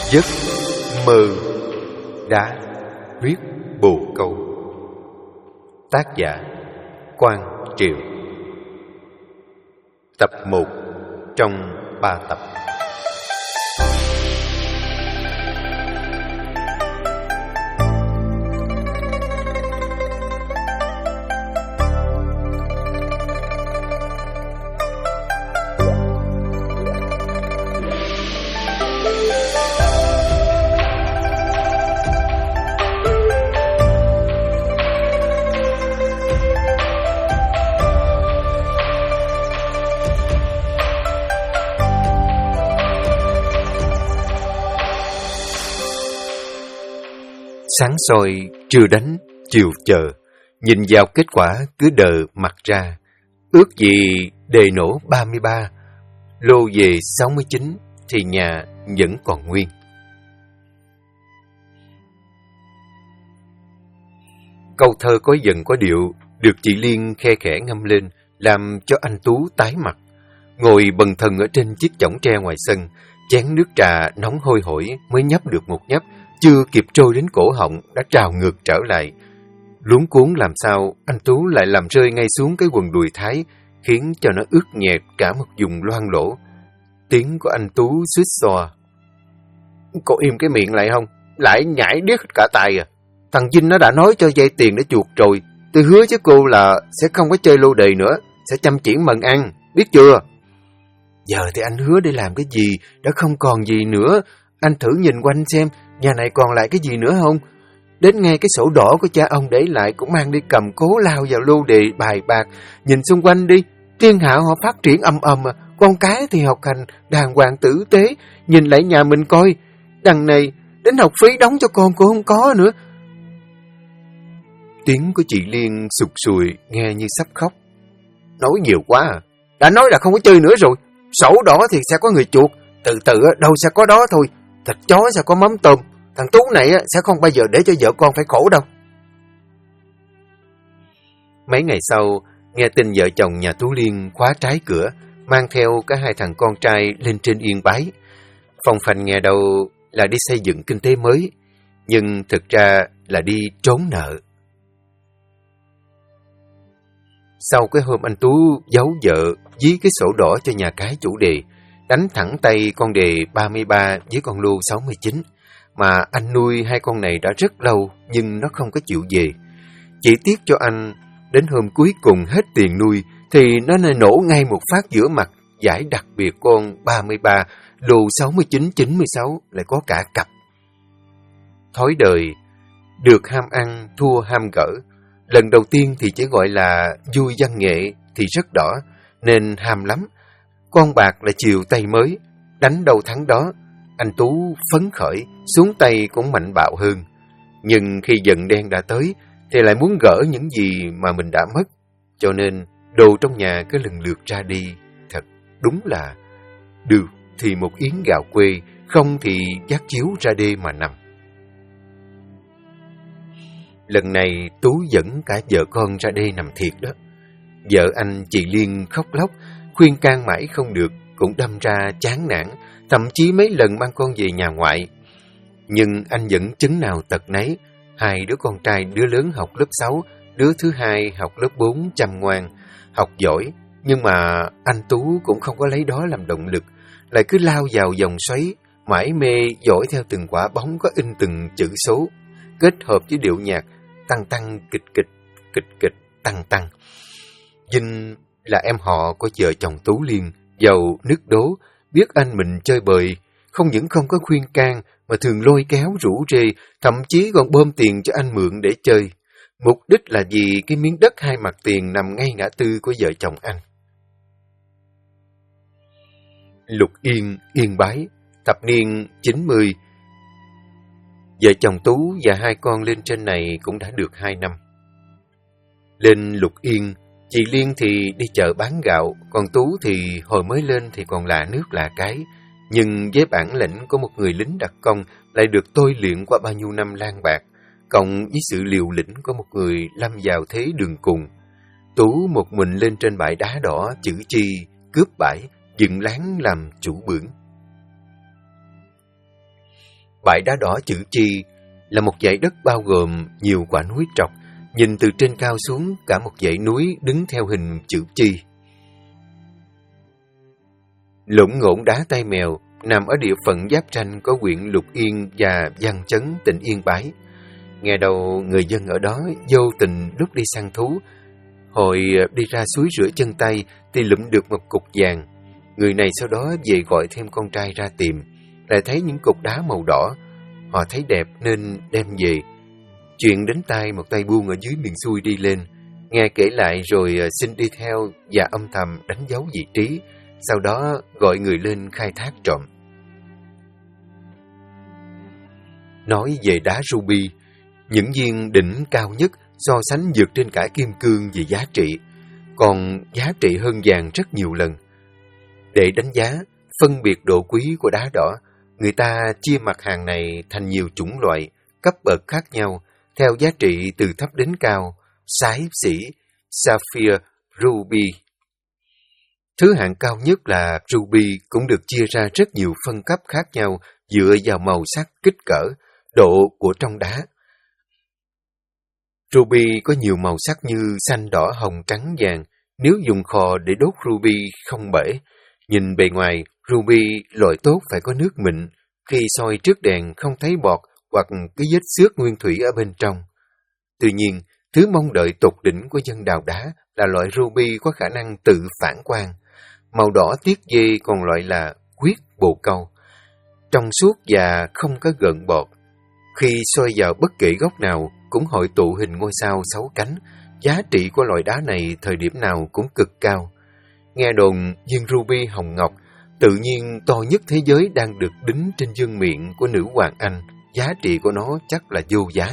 Giấc mơ đá huyết bồ câu. Tác giả Quang Triệu. Tập 1 trong 3 tập. Sáng soi, trưa đánh, chiều chờ, nhìn vào kết quả cứ đờ mặt ra. Ước gì đề nổ 33, lô về 69 thì nhà vẫn còn nguyên. Câu thơ có dần có điệu, được chị Liên khe khẽ ngâm lên, làm cho anh Tú tái mặt. Ngồi bần thần ở trên chiếc chõng tre ngoài sân, chén nước trà nóng hôi hổi mới nhấp được một nhấp, chưa kịp trôi đến cổ họng đã trào ngược trở lại. Luống cuống làm sao, anh Tú lại làm rơi ngay xuống cái quần đùi thái, khiến cho nó ướt nhẹp cả một vùng loang lỗ. Tiếng của anh Tú suýt xoa: "Cô im cái miệng lại không? Lại nhảy điếc cả tai à? Thằng Vinh nó đã nói cho vay tiền để chuộc rồi. Tôi hứa với cô là sẽ không có chơi lô đề nữa, sẽ chăm chỉ mần ăn, biết chưa?" "Giờ thì anh hứa để làm cái gì, đã không còn gì nữa. Anh thử nhìn quanh xem, nhà này còn lại cái gì nữa không? Đến ngay cái sổ đỏ của cha ông để lại cũng mang đi cầm cố lao vào lô đề bài bạc. Nhìn xung quanh đi, thiên hạ họ phát triển ầm ầm à, con cái thì học hành đàng hoàng tử tế. Nhìn lại nhà mình coi, đằng này đến học phí đóng cho con cô không có nữa." Tiếng của chị Liên sụt sùi nghe như sắp khóc. "Nói nhiều quá à. Đã nói là không có chơi nữa rồi. Sổ đỏ thì sẽ có người chuộc, từ từ đâu sẽ có đó thôi. Thịt chó sẽ có mắm tôm. Thằng Tú này sẽ không bao giờ để cho vợ con phải khổ đâu." Mấy ngày sau, nghe tin vợ chồng nhà Tú Liên khóa trái cửa, mang theo cả hai thằng con trai lên trên Yên Bái. Phong phanh nghe đâu là đi xây dựng kinh tế mới, nhưng thực ra là đi trốn nợ. Sau cái hôm anh Tú giấu vợ, dí cái sổ đỏ cho nhà cái chủ đề, đánh thẳng tay con đề 33 với con lô 69, mà anh nuôi hai con này đã rất lâu nhưng nó không có chịu về. Chỉ tiếc cho anh, đến hôm cuối cùng hết tiền nuôi thì nó nổ ngay một phát giữa mặt, giải đặc biệt con 33, lô 69, 96 lại có cả cặp. Thói đời, được ham ăn, thua ham gỡ. Lần đầu tiên thì chỉ gọi là vui văn nghệ thì rất đỏ, nên ham lắm. Con bạc là chiều tay mới, đánh đâu thắng đó. Anh Tú phấn khởi, xuống tay cũng mạnh bạo hơn. Nhưng khi giận đen đã tới, thì lại muốn gỡ những gì mà mình đã mất. Cho nên đồ trong nhà cứ lần lượt ra đi. Thật đúng là được thì một yến gạo quê, không thì vác chiếu ra đê mà nằm. Lần này Tú dẫn cả vợ con ra đê nằm thiệt đó. Vợ anh chị Liên khóc lóc, khuyên can mãi không được, cũng đâm ra chán nản, thậm chí mấy lần mang con về nhà ngoại. Nhưng anh vẫn chứng nào tật nấy. Hai đứa con trai, đứa lớn học lớp 6, đứa thứ hai học lớp 4 chăm ngoan, học giỏi. Nhưng mà anh Tú cũng không có lấy đó làm động lực, lại cứ lao vào vòng xoáy, mải mê dõi theo từng quả bóng có in từng chữ số, kết hợp với điệu nhạc tăng tăng kịch kịch, kịch kịch tăng tăng. Vinh là em họ của vợ chồng Tú Liên, giàu nước đố, biết anh mình chơi bời, không những không có khuyên can mà thường lôi kéo rủ rê, thậm chí còn bơm tiền cho anh mượn để chơi. Mục đích là vì cái miếng đất hai mặt tiền nằm ngay ngã tư của vợ chồng anh. Lục Yên, Yên Bái, thập niên 90. Vợ chồng Tú và hai con lên trên này cũng đã được 2 năm. Lên Lục Yên, chị Liên thì đi chợ bán gạo, còn Tú thì hồi mới lên thì còn lạ nước lạ cái. Nhưng với bản lĩnh của một người lính đặc công lại được tôi luyện qua bao nhiêu năm lang bạc, cộng với sự liều lĩnh của một người lâm vào thế đường cùng. Tú một mình lên trên bãi đá đỏ chữ chi, cướp bãi, dựng láng làm chủ bưởng. Bãi đá đỏ chữ Chi là một dãy đất bao gồm nhiều quả núi trọc, nhìn từ trên cao xuống cả một dãy núi đứng theo hình chữ Chi. Lũng ngỗng đá Tay Mèo nằm ở địa phận giáp ranh có huyện Lục Yên và Văn Chấn, tỉnh Yên Bái. Nghe đầu người dân ở đó vô tình lúc đi săn thú, hồi đi ra suối rửa chân tay thì lụm được một cục vàng. Người này sau đó về gọi thêm con trai ra tìm, lại thấy những cục đá màu đỏ. Họ thấy đẹp nên đem về. Chuyện đến tai một tay buôn ở dưới miền xuôi đi lên, nghe kể lại rồi xin đi theo và âm thầm đánh dấu vị trí, sau đó gọi người lên khai thác trộm. Nói về đá ruby, những viên đỉnh cao nhất so sánh vượt trên cả kim cương về giá trị, còn giá trị hơn vàng rất nhiều lần. Để đánh giá, phân biệt độ quý của đá đỏ, người ta chia mặt hàng này thành nhiều chủng loại, cấp bậc khác nhau, theo giá trị từ thấp đến cao: sái xỉ, sapphire, ruby. Thứ hạng cao nhất là ruby cũng được chia ra rất nhiều phân cấp khác nhau dựa vào màu sắc, kích cỡ, độ của trong đá. Ruby có nhiều màu sắc như xanh, đỏ, hồng, trắng, vàng. Nếu dùng khò để đốt ruby không bể. Nhìn bề ngoài, ruby loại tốt phải có nước mịn. Khi soi trước đèn không thấy bọt hoặc cái vết xước nguyên thủy ở bên trong. Tuy nhiên, thứ mong đợi tột đỉnh của dân đào đá là loại ruby có khả năng tự phản quang. Màu đỏ tiết dê còn loại là huyết bồ câu, trong suốt và không có gợn bọt. Khi soi vào bất kể góc nào cũng hội tụ hình ngôi sao 6 cánh. Giá trị của loại đá này thời điểm nào cũng cực cao. Nghe đồn viên ruby hồng ngọc tự nhiên to nhất thế giới đang được đính trên vương miện của nữ hoàng Anh. Giá trị của nó chắc là vô giá.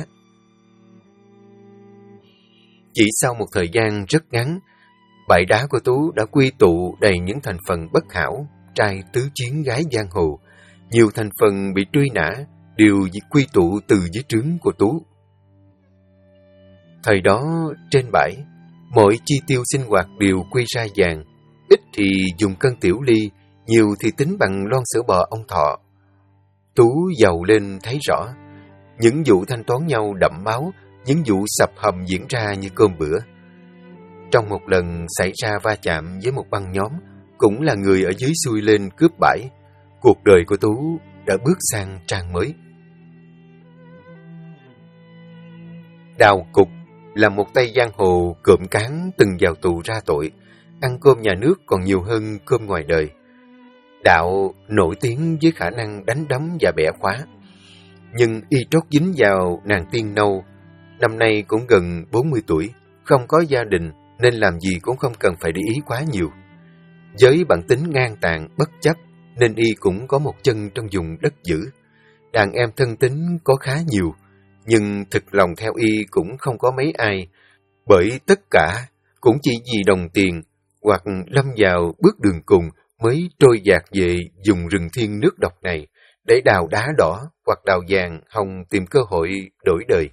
Chỉ sau một thời gian rất ngắn, bãi đá của Tú đã quy tụ đầy những thành phần bất hảo, trai tứ chiến gái giang hồ. Nhiều thành phần bị truy nã đều quy tụ từ dưới trướng của Tú. Thời đó, trên bãi, mọi chi tiêu sinh hoạt đều quy ra vàng. Ít thì dùng cân tiểu ly, nhiều thì tính bằng lon sữa bò ông Thọ. Tú giàu lên thấy rõ. Những vụ thanh toán nhau đẫm máu, những vụ sập hầm diễn ra như cơm bữa. Trong một lần xảy ra va chạm với một băng nhóm, cũng là người ở dưới xuôi lên cướp bãi, cuộc đời của Tú đã bước sang trang mới. Đào Cục là một tay giang hồ cộm cán từng vào tù ra tội, ăn cơm nhà nước còn nhiều hơn cơm ngoài đời. Đạo nổi tiếng với khả năng đánh đấm và bẻ khóa, nhưng y trót dính vào nàng tiên nâu, năm nay cũng gần 40 tuổi, không có gia đình nên làm gì cũng không cần phải để ý quá nhiều. Với bản tính ngang tàn, bất chấp nên y cũng có một chân trong vùng đất dữ. Đàn em thân tín có khá nhiều, nhưng thực lòng theo y cũng không có mấy ai, bởi tất cả cũng chỉ vì đồng tiền hoặc lâm vào bước đường cùng mới trôi dạt về vùng rừng thiên nước độc này để đào đá đỏ hoặc đào vàng hồng tìm cơ hội đổi đời.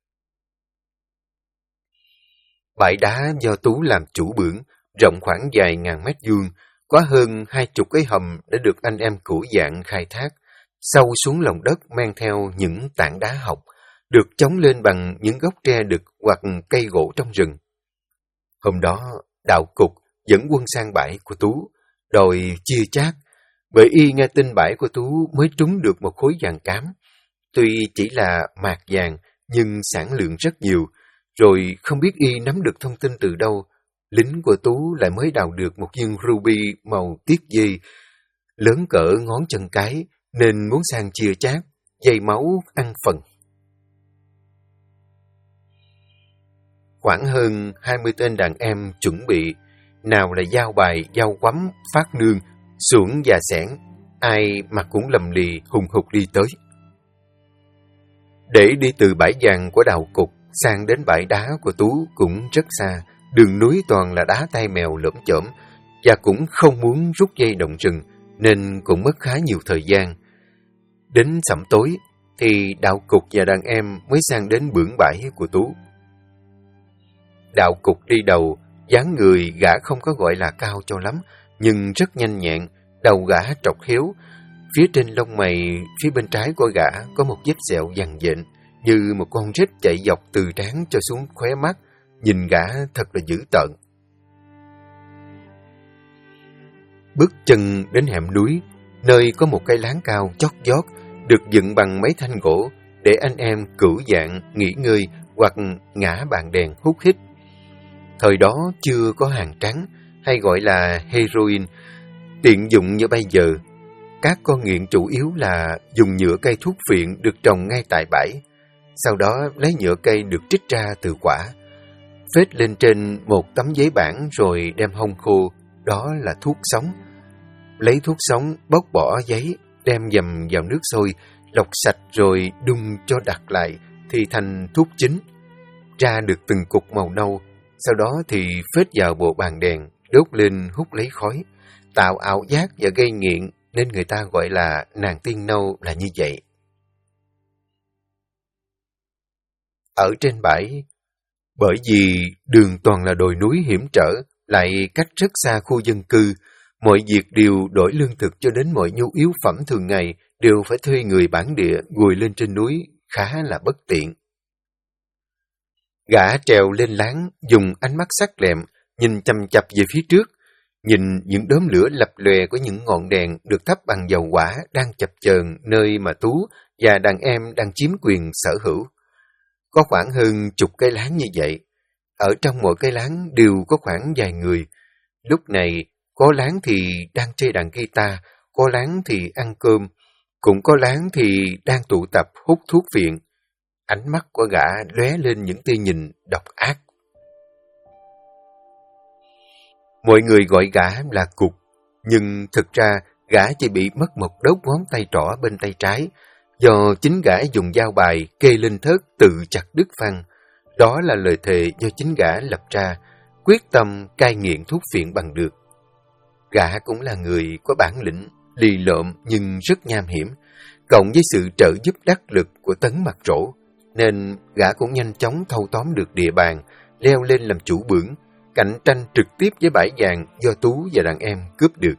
Bãi đá do Tú làm chủ bưởng, rộng khoảng vài ngàn mét vuông, có hơn 20 cái hầm đã được anh em cũ dạng khai thác, sâu xuống lòng đất mang theo những tảng đá học, được chống lên bằng những gốc tre đực hoặc cây gỗ trong rừng. Hôm đó, Đạo Cục dẫn quân sang bãi của Tú, đòi chia chác, bởi y nghe tin bãi của Tú mới trúng được một khối vàng cám. Tuy chỉ là mạt vàng, nhưng sản lượng rất nhiều, rồi không biết y nắm được thông tin từ đâu, lính của Tú lại mới đào được một viên ruby màu tiết dê, lớn cỡ ngón chân cái, nên muốn sang chia chác, dây máu ăn phần. Khoảng hơn 20 tên đàn em chuẩn bị, nào là giao bài, giao quắm, phát nương, xuồng và xẻng, ai mà cũng lầm lì hùng hục đi tới. Để đi từ bãi vàng của Đào Cục sang đến bãi đá của Tú cũng rất xa, đường núi toàn là đá Tay Mèo lởm chởm, và cũng không muốn rút dây động rừng, nên cũng mất khá nhiều thời gian. Đến sẩm tối, thì Đạo Cục và đàn em mới sang đến bưởi bãi của Tú. Đạo Cục đi đầu, dáng người gã không có gọi là cao cho lắm, nhưng rất nhanh nhẹn, đầu gã trọc khéo, Phía trên lông mày, phía bên trái của gã có một vết sẹo vằn vện, như một con rết chạy dọc từ trán cho xuống khóe mắt, nhìn gã thật là dữ tợn. Bước chân đến hẻm núi, nơi có một cái láng cao chót vót, được dựng bằng mấy thanh gỗ, để anh em cửu dạng, nghỉ ngơi hoặc ngã bàn đèn hút hít. Thời đó chưa có hàng trắng, hay gọi là heroin, tiện dụng như bây giờ. Các con nghiện chủ yếu là dùng nhựa cây thuốc phiện được trồng ngay tại bãi. Sau đó lấy nhựa cây được trích ra từ quả, phết lên trên một tấm giấy bản rồi đem hong khô, đó là thuốc sống. Lấy thuốc sống bóc bỏ giấy, đem dầm vào nước sôi, lọc sạch rồi đun cho đặc lại thì thành thuốc chính. Ra được từng cục màu nâu, sau đó thì phết vào bộ bàn đèn, đốt lên hút lấy khói, tạo ảo giác và gây nghiện, nên người ta gọi là nàng tiên nâu là như vậy. Ở trên bãi, bởi vì đường toàn là đồi núi hiểm trở, lại cách rất xa khu dân cư, mọi việc đều đổi lương thực cho đến mọi nhu yếu phẩm thường ngày đều phải thuê người bản địa gùi lên trên núi, khá là bất tiện. Gã trèo lên láng, dùng ánh mắt sắc lẹm, nhìn chằm chằm về phía trước, nhìn những đốm lửa lập lòe của những ngọn đèn được thắp bằng dầu hỏa đang chập chờn nơi mà Tú và đàn em đang chiếm quyền sở hữu. Có khoảng hơn chục cái láng như vậy. Ở trong mỗi cái láng đều có khoảng vài người. Lúc này, có láng thì đang chơi đàn guitar, có láng thì ăn cơm, cũng có láng thì đang tụ tập hút thuốc phiện. Ánh mắt của gã lóe lên những tia nhìn độc ác. Mọi người gọi gã là Cục, nhưng thực ra gã chỉ bị mất một đốt ngón tay trỏ bên tay trái, do chính gã dùng dao bài kê lên thớt tự chặt đứt phăng. Đó là lời thề do chính gã lập ra, quyết tâm cai nghiện thuốc phiện bằng được. Gã cũng là người có bản lĩnh, lì lợm nhưng rất nham hiểm, cộng với sự trợ giúp đắc lực của Tấn Mặt Rỗ, nên gã cũng nhanh chóng thâu tóm được địa bàn, leo lên làm chủ bưởng, cạnh tranh trực tiếp với bãi vàng do Tú và đàn em cướp được.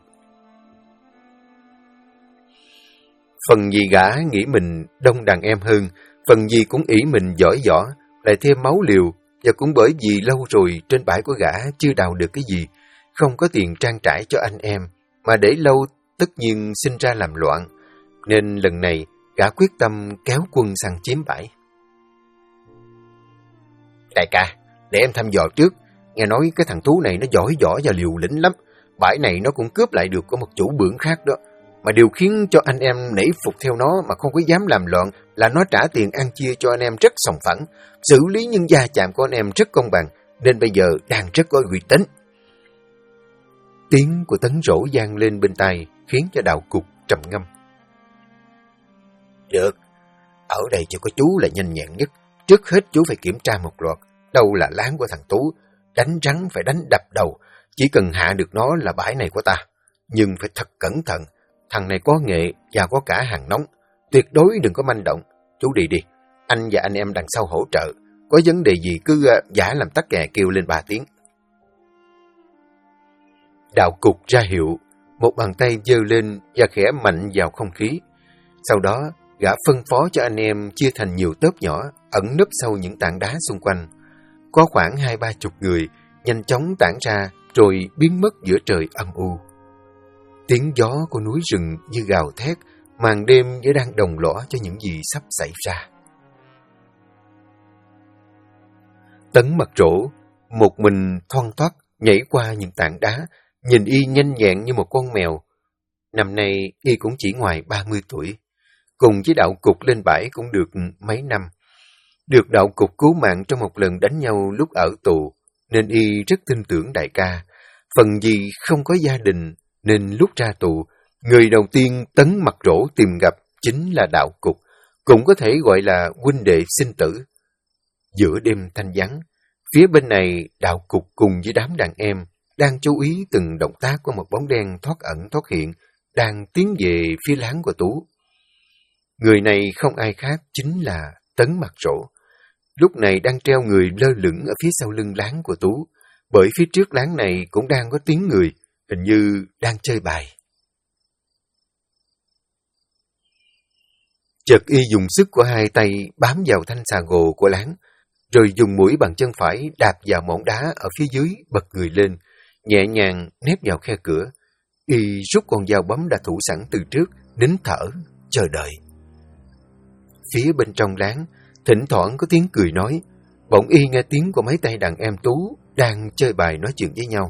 Phần vì gã nghĩ mình đông đàn em hơn, phần vì cũng ỷ mình giỏi võ, lại thêm máu liều, và cũng bởi vì lâu rồi trên bãi của gã chưa đào được cái gì, không có tiền trang trải cho anh em, mà để lâu tất nhiên sinh ra làm loạn, nên lần này gã quyết tâm kéo quân sang chiếm bãi. Đại ca, để em thăm dò trước, nghe nói cái thằng Tú này nó giỏi võ và liều lĩnh lắm, bãi này nó cũng cướp lại được của một chủ bưởng khác đó. Mà điều khiến cho anh em nể phục theo nó mà không có dám làm loạn là nó trả tiền ăn chia cho anh em rất sòng phẳng, xử lý những va chạm của anh em rất công bằng, nên bây giờ đang rất có uy tín. Tiếng của Tấn Rỗ vang lên bên tai, khiến cho Đạo Cục trầm ngâm. Được, ở đây chỉ có chú là nhanh nhẹn nhất. Trước hết chú phải kiểm tra một loạt, đâu là láng của thằng Tú, đánh rắn phải đánh đập đầu, chỉ cần hạ được nó là bãi này của ta. Nhưng phải thật cẩn thận, thằng này có nghệ và có cả hàng nóng, tuyệt đối đừng có manh động. Chú đi đi, anh và anh em đằng sau hỗ trợ, có vấn đề gì cứ giả làm tắc kè kêu lên 3 tiếng. Đạo Cục ra hiệu, một bàn tay giơ lên và khẽ mạnh vào không khí. Sau đó, gã phân phó cho anh em chia thành nhiều tớp nhỏ, ẩn nấp sau những tảng đá xung quanh. Có khoảng 20-30 người, nhanh chóng tản ra rồi biến mất giữa trời âm u. Tiếng gió của núi rừng như gào thét, màn đêm như đang đồng lõa cho những gì sắp xảy ra. Tấn Mặt Rỗ, một mình thoăn thoắt nhảy qua những tảng đá, nhìn y nhanh nhẹn như một con mèo. Năm nay y cũng chỉ ngoài 30 tuổi. Cùng với Đạo Cục lên bãi cũng được mấy năm. Được Đạo Cục cứu mạng trong một lần đánh nhau lúc ở tù, nên y rất tin tưởng đại ca. Phần vì không có gia đình, nên lúc ra tù, người đầu tiên Tấn Mặt Rỗ tìm gặp chính là Đạo Cục, cũng có thể gọi là huynh đệ sinh tử. Giữa đêm thanh vắng, phía bên này Đạo Cục cùng với đám đàn em đang chú ý từng động tác của một bóng đen thoát ẩn thoát hiện, đang tiến về phía láng của Tú. Người này không ai khác chính là Tấn Mặt Rỗ, lúc này đang treo người lơ lửng ở phía sau lưng láng của Tú, bởi phía trước láng này cũng đang có tiếng người, hình như đang chơi bài. Chợt y dùng sức của hai tay bám vào thanh xà gồ của Láng, rồi dùng mũi bằng chân phải đạp vào mỏm đá ở phía dưới, bật người lên, nhẹ nhàng nép vào khe cửa. Y rút con dao bấm đã thủ sẵn từ trước, nín thở, chờ đợi. Phía bên trong Láng, thỉnh thoảng có tiếng cười nói, bỗng y nghe tiếng của mấy tay đàn em Tú đang chơi bài nói chuyện với nhau.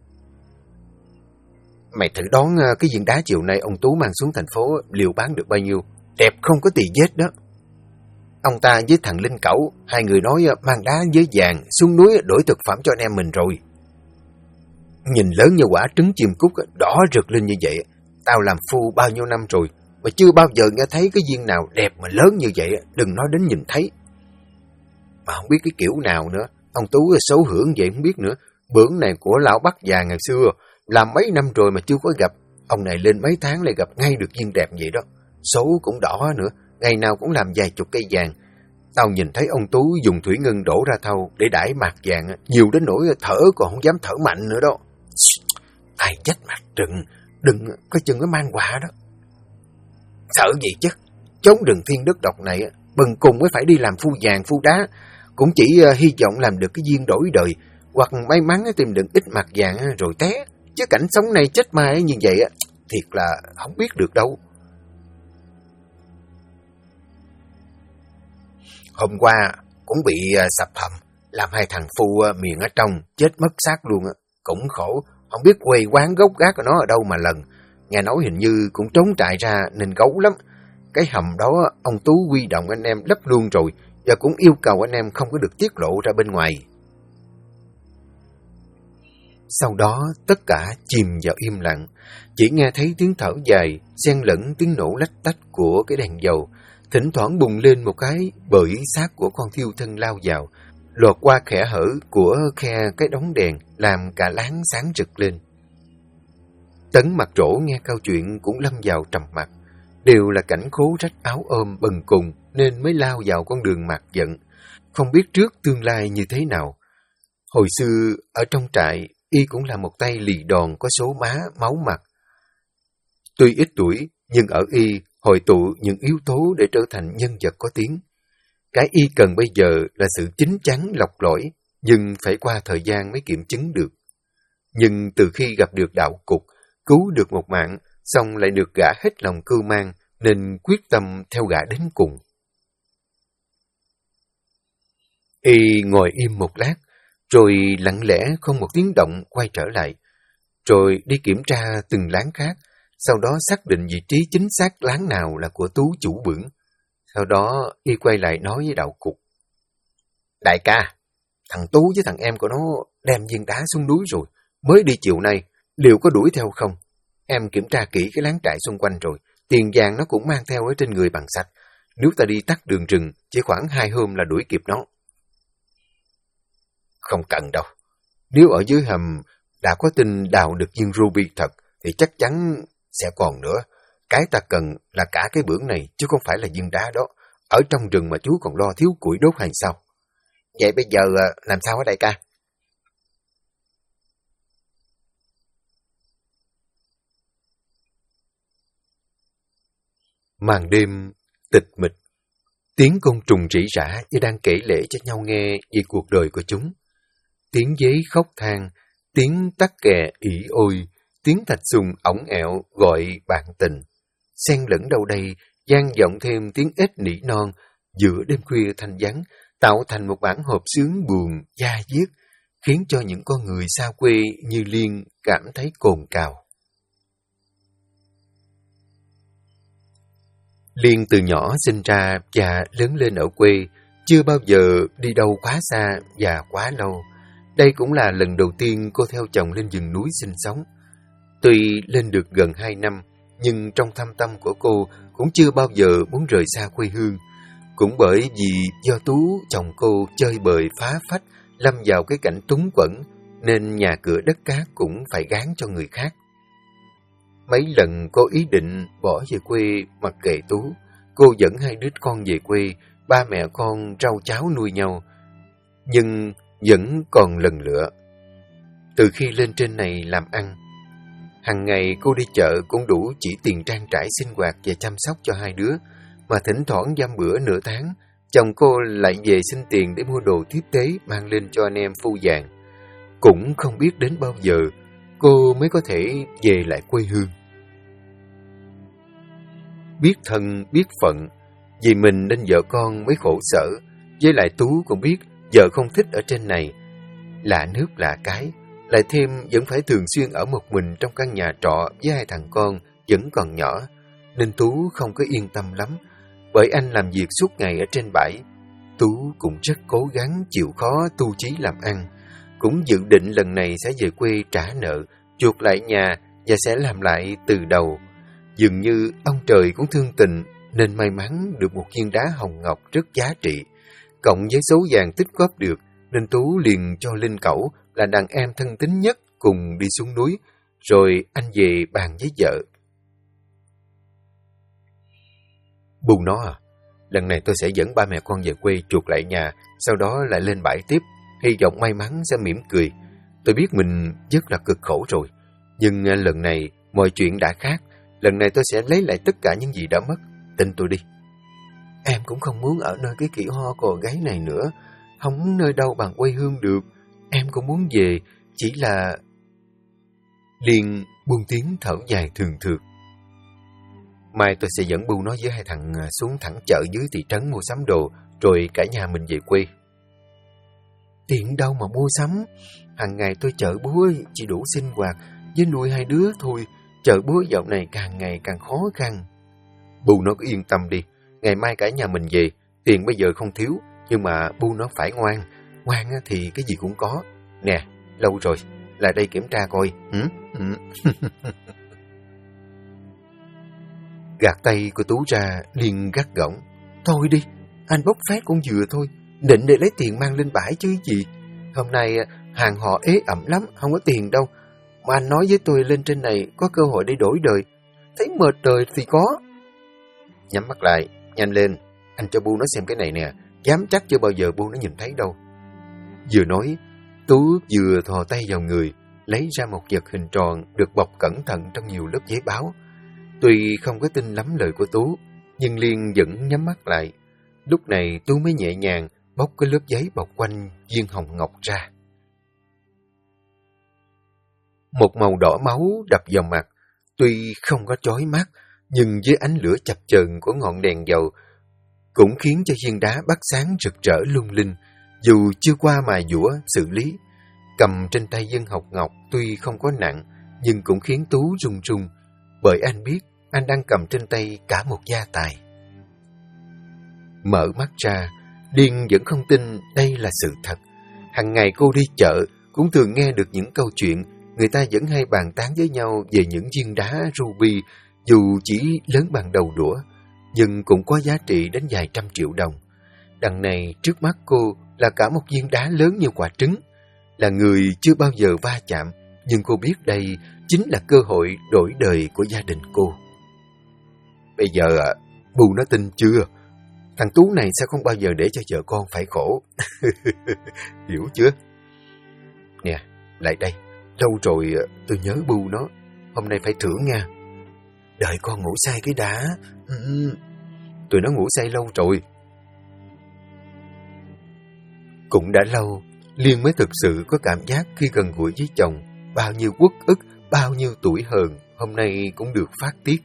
Mày thử đoán cái viên đá chiều nay ông Tú mang xuống thành phố liệu bán được bao nhiêu? Đẹp không có tì vết đó. Ông ta với thằng Linh Cẩu, hai người nói mang đá với vàng xuống núi đổi thực phẩm cho anh em mình rồi. Nhìn lớn như quả trứng chim cút, đỏ rực lên như vậy. Tao làm phu bao nhiêu năm rồi, mà chưa bao giờ nghe thấy cái viên nào đẹp mà lớn như vậy, đừng nói đến nhìn thấy. Mà không biết cái kiểu nào nữa, ông Tú xấu hưởng vậy không biết nữa. Bưởng này của lão Bắc già ngày xưa, làm mấy năm rồi mà chưa có gặp. Ông này lên mấy tháng lại gặp ngay được viên đẹp vậy đó. Số cũng đỏ nữa, ngày nào cũng làm vài chục cây vàng. Tao nhìn thấy ông Tú dùng thủy ngân đổ ra thau để đãi mạt vàng, nhiều đến nỗi thở còn không dám thở mạnh nữa đó. Ai chết mặt đừng có chừng có mang quà đó. Sợ gì chứ, chốn rừng thiên đất độc này, bần cùng mới phải đi làm phu vàng phu đá, cũng chỉ hy vọng làm được cái duyên đổi đời, hoặc may mắn tìm được ít mặt vàng rồi té. Chứ cảnh sống này chết mai như vậy, thiệt là không biết được đâu. Hôm qua cũng bị sập hầm, làm hai thằng phu miệng ở trong, chết mất xác luôn, cũng khổ, không biết quê quán gốc gác của nó ở đâu mà lần. Nghe nói hình như cũng trốn trại ra nên gấu lắm. Cái hầm đó ông Tú huy động anh em lấp luôn rồi, và cũng yêu cầu anh em không có được tiết lộ ra bên ngoài. Sau đó tất cả chìm vào im lặng, chỉ nghe thấy tiếng thở dài, xen lẫn tiếng nổ lách tách của cái đèn dầu, thỉnh thoảng bùng lên một cái bởi xác của con thiêu thân lao vào, lọt qua kẽ hở của khe cái đống đèn, làm cả láng sáng rực lên. Tấn Mặt Trổ nghe câu chuyện cũng lâm vào trầm mặc, đều là cảnh khố rách áo ôm bần cùng nên mới lao vào con đường mạt giận, không biết trước tương lai như thế nào. Hồi xưa ở trong trại, y cũng là một tay lì đòn có số má máu mặt. Tuy ít tuổi, nhưng ở y hội tụ những yếu tố để trở thành nhân vật có tiếng. Cái y cần bây giờ là sự chín chắn lọc lõi, nhưng phải qua thời gian mới kiểm chứng được. Nhưng từ khi gặp được đạo cục, cứu được một mạng, xong lại được gã hết lòng cưu mang, nên quyết tâm theo gã đến cùng. Y ngồi im một lát, rồi lặng lẽ không một tiếng động quay trở lại, rồi đi kiểm tra từng láng khác, sau đó xác định vị trí chính xác láng nào là của Tú chủ bưởng. Sau đó y quay lại nói với đạo cục. Đại ca, thằng Tú với thằng em của nó đem viên đá xuống núi rồi, mới đi chiều nay, liệu có đuổi theo không? Em kiểm tra kỹ cái láng trại xung quanh rồi, tiền vàng nó cũng mang theo ở trên người bằng sạch. Nếu ta đi tắt đường rừng, chỉ khoảng 2 hôm là đuổi kịp nó. Không cần đâu. Nếu ở dưới hầm đã có tin đào được viên ruby thật, thì chắc chắn sẽ còn nữa. Cái ta cần là cả cái bưởng này, chứ không phải là viên đá đó. Ở trong rừng mà chú còn lo thiếu củi đốt hay sao? Vậy bây giờ làm sao hả đại ca? Màn đêm tịch mịch, tiếng côn trùng rỉ rả như đang kể lể cho nhau nghe về cuộc đời của chúng. Tiếng dế khóc than, tiếng tắc kè ỉ ôi, tiếng thạch sùng ỏng ẹo gọi bạn tình. Xen lẫn đâu đây, vang vọng thêm tiếng ếch nỉ non giữa đêm khuya thanh vắng, tạo thành một bản hợp xướng buồn, da diết, khiến cho những con người xa quê như Liên cảm thấy cồn cào. Liên từ nhỏ sinh ra và lớn lên ở quê, chưa bao giờ đi đâu quá xa và quá lâu. Đây cũng là lần đầu tiên cô theo chồng lên rừng núi sinh sống. Tuy lên được gần 2 năm, nhưng trong thâm tâm của cô cũng chưa bao giờ muốn rời xa quê hương. Cũng bởi vì do Tú, chồng cô, chơi bời phá phách, lâm vào cái cảnh túng quẫn, nên nhà cửa đất cát cũng phải gán cho người khác. Mấy lần cô ý định bỏ về quê mặc kệ Tú, cô dẫn 2 đứa con về quê, ba mẹ con rau cháo nuôi nhau, nhưng vẫn còn lần lựa. Từ khi lên trên này làm ăn, hàng ngày cô đi chợ cũng đủ chỉ tiền trang trải sinh hoạt và chăm sóc cho 2 đứa, mà thỉnh thoảng dăm bữa nửa tháng, chồng cô lại về xin tiền để mua đồ tiếp tế mang lên cho anh em phu vàng. Cũng không biết đến bao giờ cô mới có thể về lại quê hương. Biết thân biết phận, vì mình nên vợ con mới khổ sở. Với lại Tú cũng biết vợ không thích ở trên này, lạ nước lạ cái, lại thêm vẫn phải thường xuyên ở một mình trong căn nhà trọ với hai thằng con vẫn còn nhỏ, nên Tú không có yên tâm lắm. Bởi anh làm việc suốt ngày ở trên bãi, Tú cũng rất cố gắng chịu khó tu chí làm ăn, cũng dự định lần này sẽ về quê trả nợ, chuộc lại nhà và sẽ làm lại từ đầu. Dường như ông trời cũng thương tình nên may mắn được một viên đá hồng ngọc rất giá trị, cộng với số vàng tích góp được, nên Tú liền cho Linh Cẩu là đàn em thân tín nhất cùng đi xuống núi, rồi anh về bàn với vợ. Bù nó à, lần này tôi sẽ dẫn ba mẹ con về quê chuộc lại nhà, sau đó lại lên bãi tiếp, hy vọng may mắn sẽ mỉm cười. Tôi biết mình rất là cực khổ rồi, nhưng lần này mọi chuyện đã khác, lần này tôi sẽ lấy lại tất cả những gì đã mất, tin tôi đi. Em cũng không muốn ở nơi cái kiểu ho cò gáy này nữa, không nơi đâu bằng quê hương được. Em cũng muốn về, chỉ là... Liền buông tiếng thở dài thường thượt. Mai tôi sẽ dẫn Bu nó với hai thằng xuống thẳng chợ dưới thị trấn mua sắm đồ, rồi cả nhà mình về quê. Tiền đâu mà mua sắm, hàng ngày tôi chợ búa chỉ đủ sinh hoạt với nuôi hai đứa thôi, chợ búa dạo này càng ngày càng khó khăn. Bu nó cứ yên tâm đi, ngày mai cả nhà mình về, tiền bây giờ không thiếu, nhưng mà Bu nó phải ngoan, ngoan thì cái gì cũng có. Nè, lâu rồi, lại đây kiểm tra coi. Gạt tay của Tú ra, liền gắt gỏng. Thôi đi, anh bốc phét cũng vừa thôi, định để lấy tiền mang lên bãi chứ gì. Hôm nay hàng họ ế ẩm lắm, không có tiền đâu. Mà anh nói với tôi lên trên này có cơ hội để đổi đời, thấy mệt đời thì có. Nhắm mắt lại, nhanh lên, anh cho Bu nó xem cái này nè, dám chắc chưa bao giờ Bu nó nhìn thấy đâu. Vừa nói, Tú vừa thò tay vào người, lấy ra một vật hình tròn được bọc cẩn thận trong nhiều lớp giấy báo. Tuy không có tin lắm lời của Tú, nhưng Liên vẫn nhắm mắt lại. Lúc này Tú mới nhẹ nhàng bóc cái lớp giấy bọc quanh viên hồng ngọc ra. Một màu đỏ máu đập vào mặt, tuy không có chói mắt, nhưng với ánh lửa chập chờn của ngọn đèn dầu cũng khiến cho viên đá bắt sáng rực rỡ lung linh, dù chưa qua mài dũa xử lý. Cầm trên tay viên hồng ngọc tuy không có nặng, nhưng cũng khiến Tú run run, bởi anh biết anh đang cầm trên tay cả một gia tài. Mở mắt ra, Liên vẫn không tin đây là sự thật. Hằng ngày cô đi chợ cũng thường nghe được những câu chuyện người ta vẫn hay bàn tán với nhau về những viên đá ruby, dù chỉ lớn bằng đầu đũa, nhưng cũng có giá trị đến vài trăm triệu đồng. Đằng này trước mắt cô là cả một viên đá lớn như quả trứng. Là người chưa bao giờ va chạm, nhưng cô biết đây chính là cơ hội đổi đời của gia đình cô. Bây giờ Bu nó tin chưa? Thằng Tú này sẽ không bao giờ để cho vợ con phải khổ. Hiểu chưa? Nè, lại đây. Lâu rồi tôi nhớ Bu nó. Hôm nay phải thưởng nha. Đợi con ngủ say cái đã. Tụi nó ngủ say lâu rồi. Cũng đã lâu, Liên mới thực sự có cảm giác khi gần gũi với chồng. Bao nhiêu uất ức, bao nhiêu tuổi hờn, hôm nay cũng được phát tiết.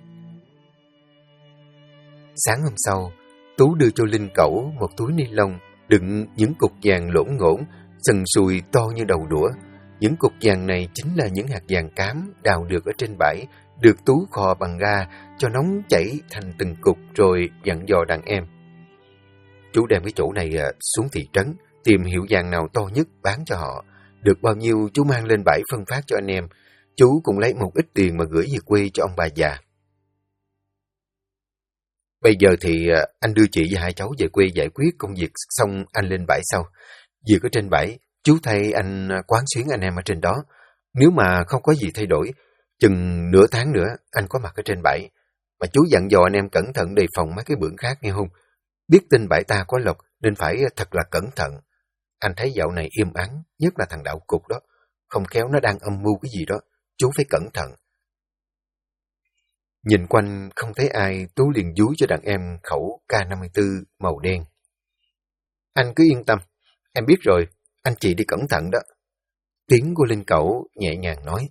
Sáng hôm sau, Tú đưa cho Linh Cẩu một túi ni lông đựng những cục vàng lổn ngổn, sần sùi to như đầu đũa. Những cục vàng này chính là những hạt vàng cám đào được ở trên bãi, được Tú kho bằng ga cho nóng chảy thành từng cục rồi dặn dò đàn em. Chú đem cái chỗ này xuống thị trấn, tìm hiệu vàng nào to nhất bán cho họ. Được bao nhiêu chú mang lên bãi phân phát cho anh em. Chú cũng lấy một ít tiền mà gửi về quê cho ông bà già. Bây giờ thì anh đưa chị và hai cháu về quê giải quyết công việc, xong anh lên bãi sau. Việc ở trên bãi, chú thay anh quán xuyến anh em ở trên đó. Nếu mà không có gì thay đổi, chừng nửa tháng nữa anh có mặt ở trên bãi. Mà chú dặn dò anh em cẩn thận đề phòng mấy cái bưởng khác nghe không? Biết tin bãi ta có lộc nên phải thật là cẩn thận. Anh thấy dạo này im ắng, nhất là thằng đạo cục đó. Không khéo nó đang âm mưu cái gì đó, chú phải cẩn thận. Nhìn quanh không thấy ai, Tú liền dúi cho đàn em khẩu K54 màu đen. Anh cứ yên tâm, em biết rồi, anh chị đi cẩn thận đó. Tiếng của Linh Cẩu nhẹ nhàng nói.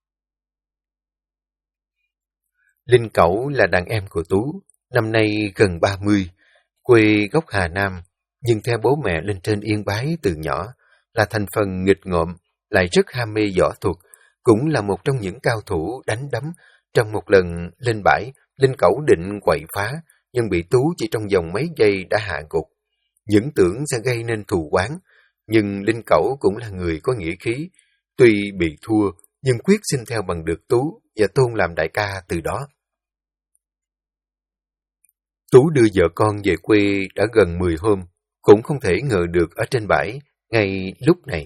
Linh Cẩu là đàn em của Tú, năm nay gần 30, quê gốc Hà Nam, nhưng theo bố mẹ lên trên Yên Bái từ nhỏ, là thành phần nghịch ngợm, lại rất ham mê võ thuật, cũng là một trong những cao thủ đánh đấm. Trong một lần lên bãi, Linh Cẩu định quậy phá, nhưng bị Tú chỉ trong vòng mấy giây đã hạ gục. Những tưởng sẽ gây nên thù oán, nhưng Linh Cẩu cũng là người có nghĩa khí. Tuy bị thua, nhưng quyết xin theo bằng được Tú và tôn làm đại ca từ đó. Tú đưa vợ con về quê đã gần 10 hôm, cũng không thể ngờ được ở trên bãi ngay lúc này.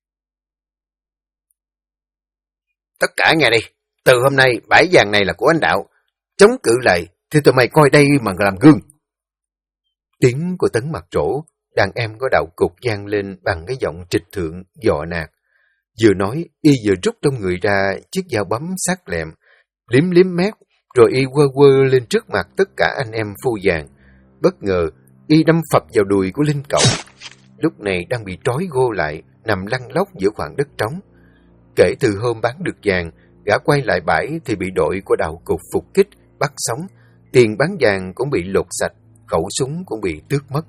Tất cả nghe đi, từ hôm nay bãi vàng này là của anh Đạo. Chống cự lại thì tụi mày coi đây mà làm gương. Tiếng của Tấn Mặt Trổ, đàn em có Đạo Cục vang lên bằng cái giọng trịch thượng dọ nạt. Vừa nói, y vừa rút trong người ra chiếc dao bấm sắc lẹm, liếm liếm mép, rồi y quơ quơ lên trước mặt tất cả anh em phu vàng. Bất ngờ, y đâm phập vào đùi của Linh Cẩu. Lúc này đang bị trói gô lại, nằm lăn lóc giữa khoảng đất trống. Kể từ hôm bán được vàng, gã quay lại bãi thì bị đội của Đạo Cục phục kích, bắt sống. Tiền bán vàng cũng bị lột sạch, khẩu súng cũng bị tước mất.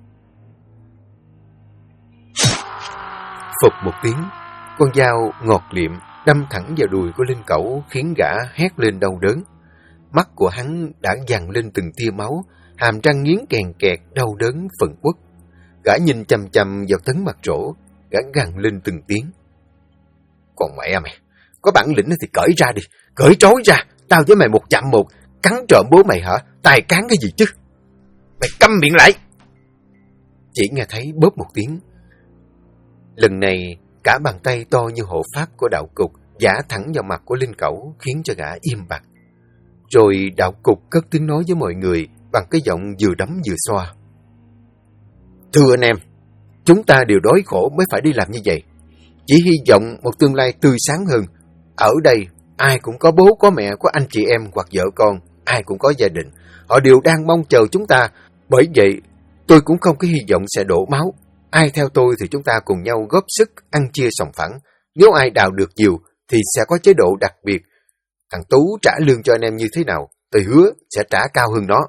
Phụt một tiếng, con dao ngọt liệm đâm thẳng vào đùi của Linh Cẩu khiến gã hét lên đau đớn. Mắt của hắn đã dằn lên từng tia máu, hàm răng nghiến kèn kẹt đau đớn phẫn uất. Gã nhìn chằm chằm vào Tấn Mặt Trổ, gã gằn lên từng tiếng. Còn mẹ mày, có bản lĩnh thì cởi ra đi, cởi trói ra, tao với mày một chạm một, cắn trộm bố mày hả, tài cán cái gì chứ? Mày câm miệng lại! Chỉ nghe thấy bóp một tiếng. Lần này, cả bàn tay to như hộ pháp của Đạo Cục giã thẳng vào mặt của Linh Cẩu khiến cho gã im bặt. Rồi Đạo Cục cất tiếng nói với mọi người bằng cái giọng vừa đấm vừa xoa. Thưa anh em, chúng ta đều đói khổ mới phải đi làm như vậy. Chỉ hy vọng một tương lai tươi sáng hơn. Ở đây, ai cũng có bố, có mẹ, có anh chị em hoặc vợ con, ai cũng có gia đình. Họ đều đang mong chờ chúng ta. Bởi vậy, tôi cũng không có hy vọng sẽ đổ máu. Ai theo tôi thì chúng ta cùng nhau góp sức ăn chia sòng phẳng. Nếu ai đào được nhiều thì sẽ có chế độ đặc biệt. Thằng Tú trả lương cho anh em như thế nào, tôi hứa sẽ trả cao hơn nó.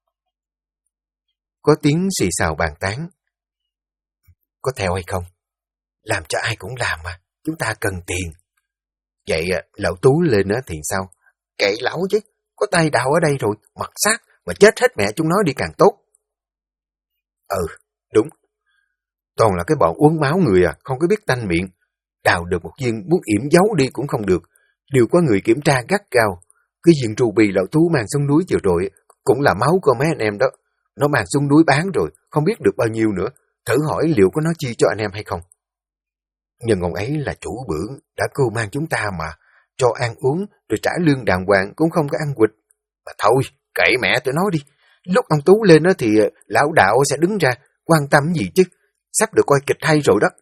Có tiếng xì xào bàn tán. Có theo hay không? Làm cho ai cũng làm mà, chúng ta cần tiền. Vậy lão Tú lên thì sao? Kệ lão chứ, có tay đào ở đây rồi, mặt sát, mà chết hết mẹ chúng nó đi càng tốt. Đúng. Toàn là cái bọn uống máu người không có biết tanh miệng. Đào được một viên muốn yểm giấu đi cũng không được. Đều có người kiểm tra gắt gao. Cái viên ruby lão Tú mang xuống núi vừa rồi cũng là máu của mấy anh em đó. Nó mang xuống núi bán rồi, không biết được bao nhiêu nữa. Thử hỏi liệu có nó chi cho anh em hay không? Nhưng ông ấy là chủ bưởng, đã cưu mang chúng ta mà. Cho ăn uống, rồi trả lương đàng hoàng cũng không có ăn quỵt. Mà thôi, kệ mẹ tụi nó đi. Lúc ông Tú lên thì lão Đạo sẽ đứng ra, quan tâm gì chứ. Sắp được coi kịch hay rồi đó.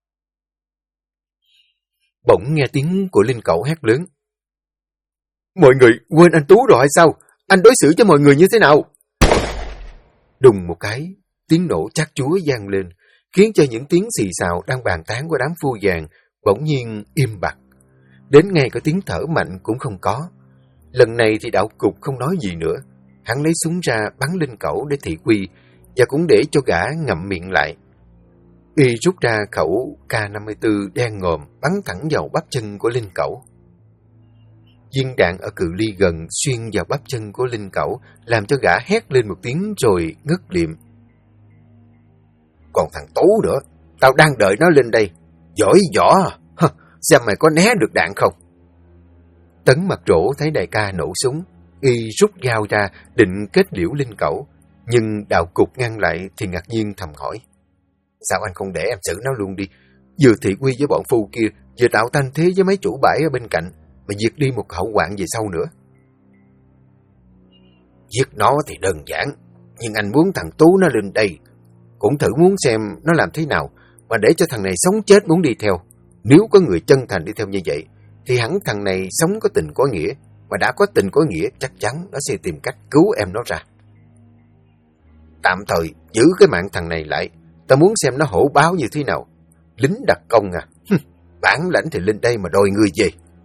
Bỗng nghe tiếng của Linh Cẩu hét lớn. Mọi người quên anh Tú rồi hay sao? Anh đối xử cho mọi người như thế nào? Đùng một cái, tiếng nổ chát chúa vang lên, khiến cho những tiếng xì xào đang bàn tán của đám phu vàng bỗng nhiên im bặt. Đến ngay cả tiếng thở mạnh cũng không có. Lần này thì Đạo Cục không nói gì nữa. Hắn lấy súng ra bắn Linh Cẩu để thị uy, và cũng để cho gã ngậm miệng lại. Y rút ra khẩu K54 đen ngòm bắn thẳng vào bắp chân của Linh Cẩu. Viên đạn ở cự ly gần xuyên vào bắp chân của Linh Cẩu, làm cho gã hét lên một tiếng rồi ngất liệm. Còn thằng Tú nữa, tao đang đợi nó lên đây. Giỏi võ à? Xem mày có né được đạn không? Tấn Mặt Trổ thấy đại ca nổ súng, y rút dao ra định kết liễu Linh Cẩu, nhưng Đạo Cục ngăn lại thì ngạc nhiên thầm hỏi. Sao anh không để em xử nó luôn đi? Vừa thị uy với bọn phu kia, vừa tạo thanh thế với mấy chủ bãi ở bên cạnh, mà diệt đi một hậu hoạn về sau nữa. Giết nó thì đơn giản, nhưng anh muốn thằng Tú nó lên đây. Cũng thử muốn xem nó làm thế nào, mà để cho thằng này sống chết muốn đi theo. Nếu có người chân thành đi theo như vậy, thì hẳn thằng này sống có tình có nghĩa, mà đã có tình có nghĩa chắc chắn nó sẽ tìm cách cứu em nó ra. Tạm thời giữ cái mạng thằng này lại, ta muốn xem nó hổ báo như thế nào. Lính đặc công à, bản lãnh thì lên đây mà đòi người về.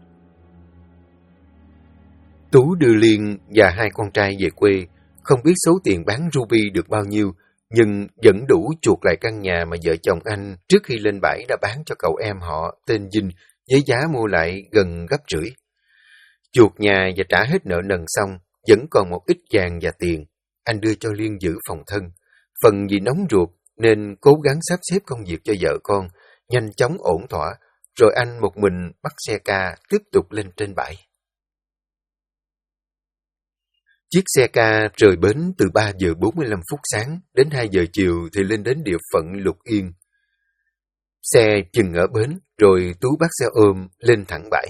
Tú đưa Liên và hai con trai về quê, không biết số tiền bán ruby được bao nhiêu, nhưng vẫn đủ chuộc lại căn nhà mà vợ chồng anh trước khi lên bãi đã bán cho cậu em họ tên Vinh với giá mua lại gần gấp rưỡi. Chuộc nhà và trả hết nợ nần xong, vẫn còn một ít vàng và tiền. Anh đưa cho Liên giữ phòng thân. Phần vì nóng ruột nên cố gắng sắp xếp công việc cho vợ con, nhanh chóng ổn thỏa, rồi anh một mình bắt xe ca tiếp tục lên trên bãi. Chiếc xe ca rời bến từ 3 giờ 45 phút sáng đến 2 giờ chiều thì lên đến địa phận Lục Yên. Xe dừng ở bến, rồi Tú bắt xe ôm lên thẳng bãi.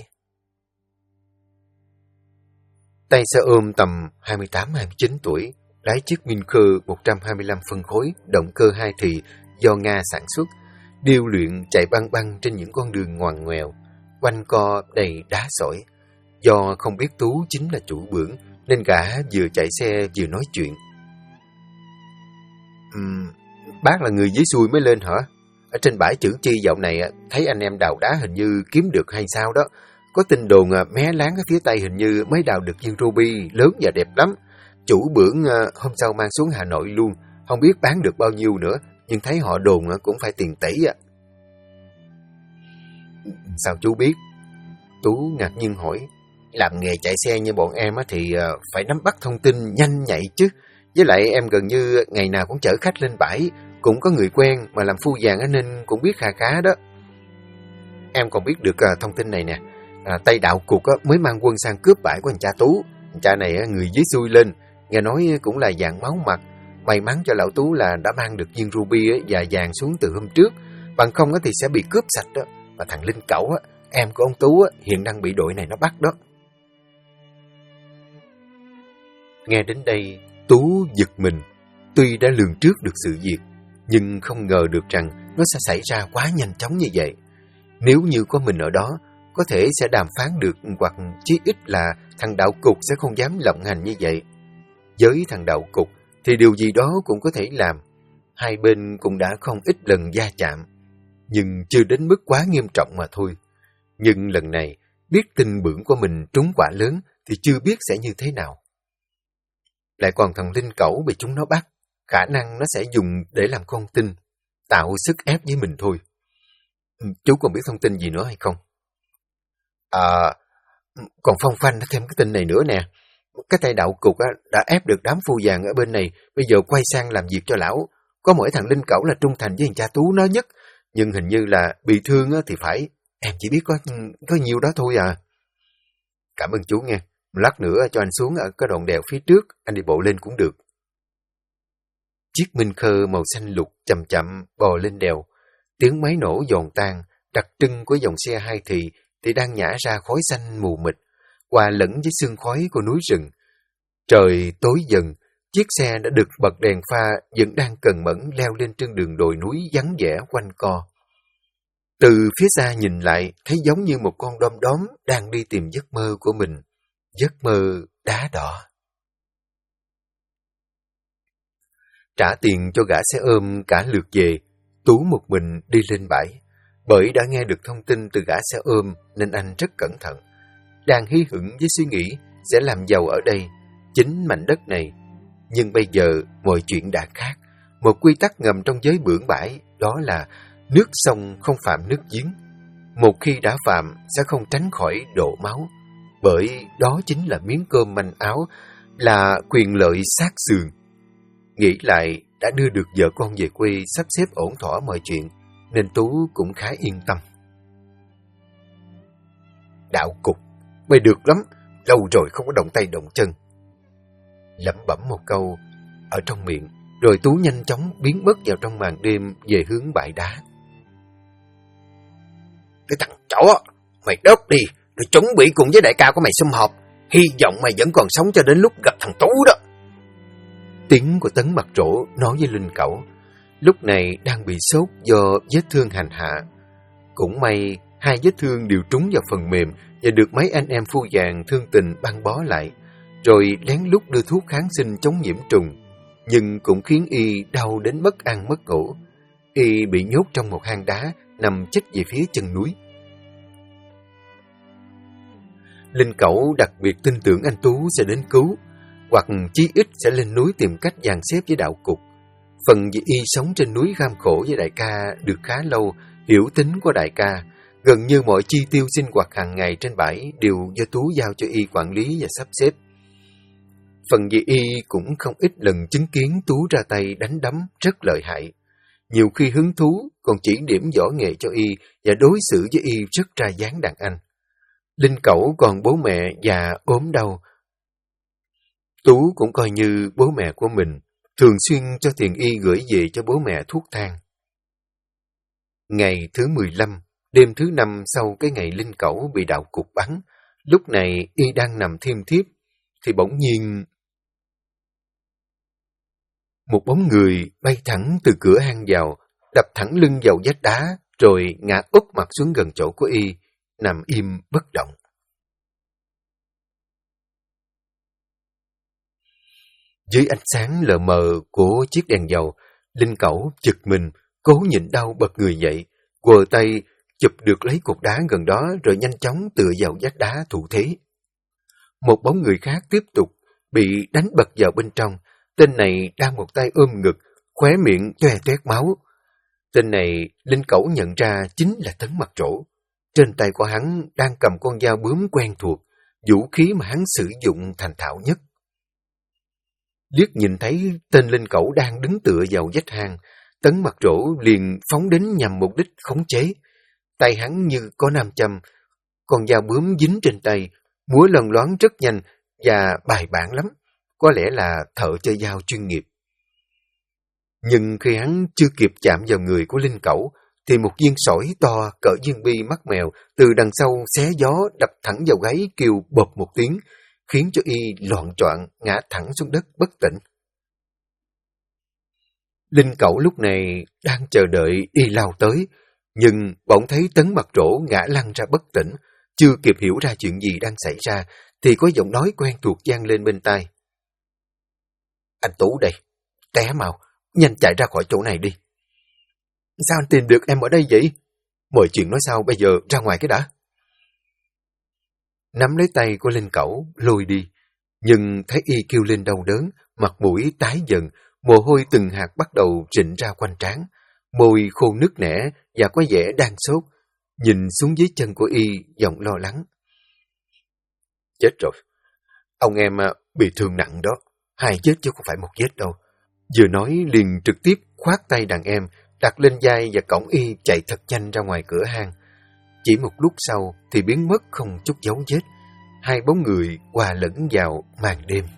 Tay xe ôm tầm 28-29 tuổi, lái chiếc Minker 125 phân khối, động cơ 2 thì do Nga sản xuất, điêu luyện chạy băng băng trên những con đường ngoằn ngoèo, quanh co đầy đá sỏi. Do không biết Tú chính là chủ bưởng, nên gã vừa chạy xe vừa nói chuyện. Bác là người dưới xuôi mới lên hả? Ở trên bãi Chữ Chi dạo này thấy anh em đào đá hình như kiếm được hay sao đó. Có tin đồn mé láng ở phía tây hình như mới đào được viên ruby lớn và đẹp lắm. Chủ bưởng hôm sau mang xuống Hà Nội luôn, không biết bán được bao nhiêu nữa, nhưng thấy họ đồn cũng phải tiền tỷ ạ. Sao chú biết? Tú ngạc nhiên hỏi. Làm nghề chạy xe như bọn em thì phải nắm bắt thông tin nhanh nhạy chứ. Với lại em gần như ngày nào cũng chở khách lên bãi, cũng có người quen mà làm phu vàng nên cũng biết khá khá đó. Em còn biết được thông tin này nè. Tây Đạo Cục mới mang quân sang cướp bãi của anh cha Tú. Anh cha này người dưới xuôi lên, nghe nói cũng là vàng máu mặt. May mắn cho lão Tú là đã mang được viên ruby và vàng xuống từ hôm trước. Bằng không thì sẽ bị cướp sạch đó. Mà thằng Linh Cẩu, em của ông Tú hiện đang bị đội này nó bắt đó. Nghe đến đây, Tú giật mình. Tuy đã lường trước được sự việc, nhưng không ngờ được rằng nó sẽ xảy ra quá nhanh chóng như vậy. Nếu như có mình ở đó, có thể sẽ đàm phán được, hoặc chí ít là thằng Đạo Cục sẽ không dám lộng hành như vậy. Với thằng Đạo Cục thì điều gì đó cũng có thể làm. Hai bên cũng đã không ít lần va chạm, nhưng chưa đến mức quá nghiêm trọng mà thôi. Nhưng lần này, biết tin bưởng của mình trúng quả lớn thì chưa biết sẽ như thế nào. Lại còn thằng Linh Cẩu bị chúng nó bắt, khả năng nó sẽ dùng để làm con tin, tạo sức ép với mình thôi. Chú còn biết thông tin gì nữa hay không? Còn phong phanh thêm cái tin này nữa nè. Cái tay Đạo Cục đã ép được đám phu vàng ở bên này, bây giờ quay sang làm việc cho lão. Có mỗi thằng Linh Cẩu là trung thành với thằng cha Tú nó nhất, nhưng hình như là bị thương thì phải. Em chỉ biết có nhiêu đó thôi à. Cảm ơn chú nghe. Lát nữa cho anh xuống ở cái đoạn đèo phía trước, anh đi bộ lên cũng được. Chiếc Minh Khơ màu xanh lục chậm chậm bò lên đèo. Tiếng máy nổ giòn tan, đặc trưng của dòng xe hai thì đang nhả ra khói xanh mù mịt, hòa lẫn với sương khói của núi rừng. Trời tối dần, chiếc xe đã được bật đèn pha vẫn đang cần mẫn leo lên trên đường đồi núi vắng vẻ quanh co. Từ phía xa nhìn lại, thấy giống như một con đom đóm đang đi tìm giấc mơ của mình. Giấc mơ đá đỏ. Trả tiền cho gã xe ôm cả lượt về, Tú một mình đi lên bãi. Bởi đã nghe được thông tin từ gã xe ôm nên anh rất cẩn thận. Đang hí hửng với suy nghĩ sẽ làm giàu ở đây, chính mảnh đất này. Nhưng bây giờ mọi chuyện đã khác. Một quy tắc ngầm trong giới bưởi bãi, đó là nước sông không phạm nước giếng. Một khi đã phạm sẽ không tránh khỏi đổ máu. Bởi đó chính là miếng cơm manh áo, là quyền lợi sát sườn. Nghĩ lại đã đưa được vợ con về quê sắp xếp ổn thỏa mọi chuyện, nên Tú cũng khá yên tâm. Đạo Cục, mày được lắm, lâu rồi không có động tay động chân. Lẩm bẩm một câu ở trong miệng, rồi Tú nhanh chóng biến mất vào trong màn đêm về hướng bãi đá. Cái thằng chó, mày đớp đi, rồi chuẩn bị cùng với đại ca của mày sum họp. Hy vọng mày vẫn còn sống cho đến lúc gặp thằng Tú đó. Tiếng của Tấn Mặt Trổ nói với Linh Cẩu, lúc này đang bị sốt do vết thương hành hạ. Cũng may hai vết thương đều trúng vào phần mềm và được mấy anh em phu vàng thương tình băng bó lại, rồi lén lút đưa thuốc kháng sinh chống nhiễm trùng, nhưng cũng khiến y đau đến mất ăn mất ngủ. Y bị nhốt trong một hang đá, nằm chết về phía chân núi. Linh Cẩu đặc biệt tin tưởng anh Tú sẽ đến cứu, hoặc chí ít sẽ lên núi tìm cách dàn xếp với đạo cục. Phần vì y sống trên núi kham khổ với đại ca được khá lâu, hiểu tính của đại ca, gần như mọi chi tiêu sinh hoạt hàng ngày trên bãi đều do Tú giao cho y quản lý và sắp xếp. Phần vì y cũng không ít lần chứng kiến Tú ra tay đánh đấm rất lợi hại. Nhiều khi hứng thú còn chỉ điểm võ nghệ cho y và đối xử với y rất ra dáng đàn anh. Linh Cẩu còn bố mẹ già ốm đau. Tú cũng coi như bố mẹ của mình, thường xuyên cho tiền y gửi về cho bố mẹ thuốc thang. Ngày thứ 15, đêm thứ 5 sau cái ngày Linh Cẩu bị đạo cục bắn, lúc này y đang nằm thiêm thiếp, thì bỗng nhiên một bóng người bay thẳng từ cửa hang vào, đập thẳng lưng vào vách đá, rồi ngã úp mặt xuống gần chỗ của y, nằm im bất động. Dưới ánh sáng lờ mờ của chiếc đèn dầu, Linh Cẩu giật mình, cố nhịn đau bật người dậy, quờ tay chụp được lấy cục đá gần đó rồi nhanh chóng tựa vào vách đá thủ thế. Một bóng người khác tiếp tục bị đánh bật vào bên trong. Tên này đang một tay ôm ngực, khóe miệng toe toét máu. Tên này Linh Cẩu nhận ra chính là Tấn Mặt Trổ. Trên tay của hắn đang cầm con dao bướm quen thuộc, vũ khí mà hắn sử dụng thành thạo nhất. Liếc nhìn thấy tên Linh Cẩu đang đứng tựa vào vách hang, Tấn Mặt Trổ liền phóng đến nhằm mục đích khống chế. Tay hắn như có nam châm, con dao bướm dính trên tay, múa lân loáng rất nhanh và bài bản lắm, có lẽ là thợ chơi dao chuyên nghiệp. Nhưng khi hắn chưa kịp chạm vào người của Linh Cẩu, thì một viên sỏi to cỡ viên bi mắt mèo từ đằng sau xé gió đập thẳng vào gáy kêu bộp một tiếng, khiến cho y loạng choạng ngã thẳng xuống đất bất tỉnh. Linh Cẩu lúc này đang chờ đợi y lao tới, nhưng bỗng thấy Tấn Mặt Trổ ngã lăn ra bất tỉnh, chưa kịp hiểu ra chuyện gì đang xảy ra, thì có giọng nói quen thuộc vang lên bên tai. Anh Tú đây, té mau, nhanh chạy ra khỏi chỗ này đi. Sao anh tìm được em ở đây vậy? Mọi chuyện nói sau, bây giờ ra ngoài cái đã. Nắm lấy tay của Linh Cẩu, lôi đi, nhưng thấy y kêu lên đau đớn, mặt mũi tái dần, mồ hôi từng hạt bắt đầu rịn ra quanh trán, môi khô nứt nẻ và có vẻ đang sốt, nhìn xuống dưới chân của y, giọng lo lắng. Chết rồi, ông em bị thương nặng đó, hai chết chứ không phải một vết đâu. Vừa nói liền trực tiếp khoát tay đàn em, đặt lên vai và cõng y chạy thật nhanh ra ngoài cửa hang. Chỉ một lúc sau thì biến mất không chút dấu vết, hai bóng người hòa lẫn vào màn đêm.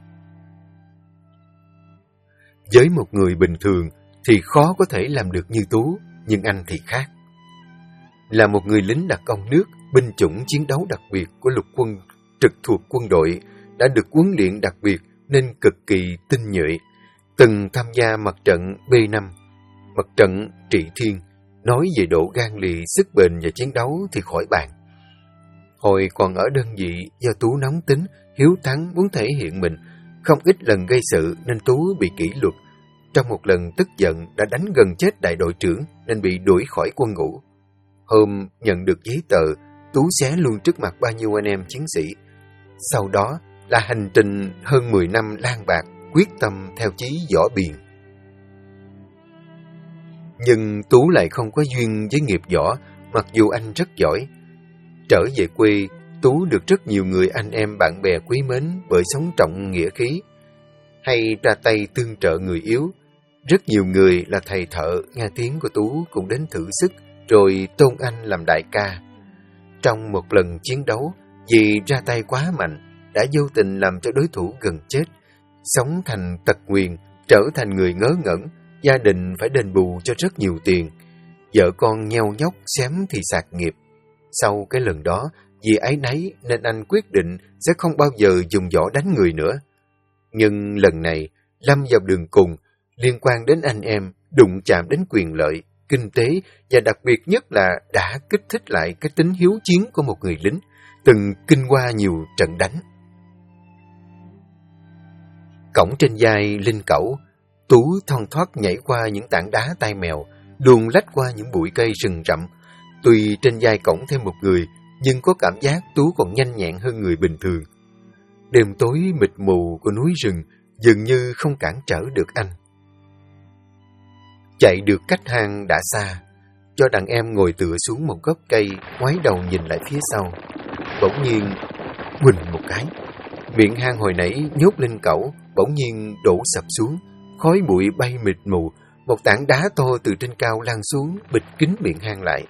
Với một người bình thường thì khó có thể làm được như Tú, nhưng anh thì khác. Là một người lính đặc công nước, binh chủng chiến đấu đặc biệt của lục quân trực thuộc quân đội, đã được huấn luyện đặc biệt nên cực kỳ tinh nhuệ, từng tham gia mặt trận B5, mặt trận Trị Thiên. Nói về độ gan lì, sức bền và chiến đấu thì khỏi bàn. Hồi còn ở đơn vị, do Tú nóng tính, hiếu thắng, muốn thể hiện mình, không ít lần gây sự nên Tú bị kỷ luật. Trong một lần tức giận đã đánh gần chết đại đội trưởng nên bị đuổi khỏi quân ngũ. Hôm nhận được giấy tờ, Tú xé luôn trước mặt bao nhiêu anh em chiến sĩ. Sau đó là hành trình hơn 10 năm lang bạc, quyết tâm theo chí võ biền. Nhưng Tú lại không có duyên với nghiệp võ, mặc dù anh rất giỏi. Trở về quê, Tú được rất nhiều người anh em bạn bè quý mến bởi sống trọng nghĩa khí, hay ra tay tương trợ người yếu. Rất nhiều người là thầy thợ nghe tiếng của Tú cũng đến thử sức, rồi tôn anh làm đại ca. Trong một lần chiến đấu, vì ra tay quá mạnh, đã vô tình làm cho đối thủ gần chết, sống thành tật nguyền, trở thành người ngớ ngẩn, gia đình phải đền bù cho rất nhiều tiền. Vợ con nheo nhóc xém thì sạc nghiệp. Sau cái lần đó, vì áy náy nên anh quyết định sẽ không bao giờ dùng võ đánh người nữa. Nhưng lần này, lâm vào đường cùng, liên quan đến anh em, đụng chạm đến quyền lợi, kinh tế và đặc biệt nhất là đã kích thích lại cái tính hiếu chiến của một người lính, từng kinh qua nhiều trận đánh. Cõng trên vai Linh Cẩu, Tú thon thoắt nhảy qua những tảng đá tai mèo, luồn lách qua những bụi cây rừng rậm. Tuy trên vai cõng thêm một người, nhưng có cảm giác Tú còn nhanh nhẹn hơn người bình thường. Đêm tối mịt mù của núi rừng dường như không cản trở được anh. Chạy được cách hang đã xa, cho đàn em ngồi tựa xuống một gốc cây, ngoái đầu nhìn lại phía sau. Bỗng nhiên, huỳnh một cái, miệng hang hồi nãy nhốt Linh Cẩu bỗng nhiên đổ sập xuống, khói bụi bay mịt mù, một tảng đá to từ trên cao lăn xuống, bịt kín miệng hang lại.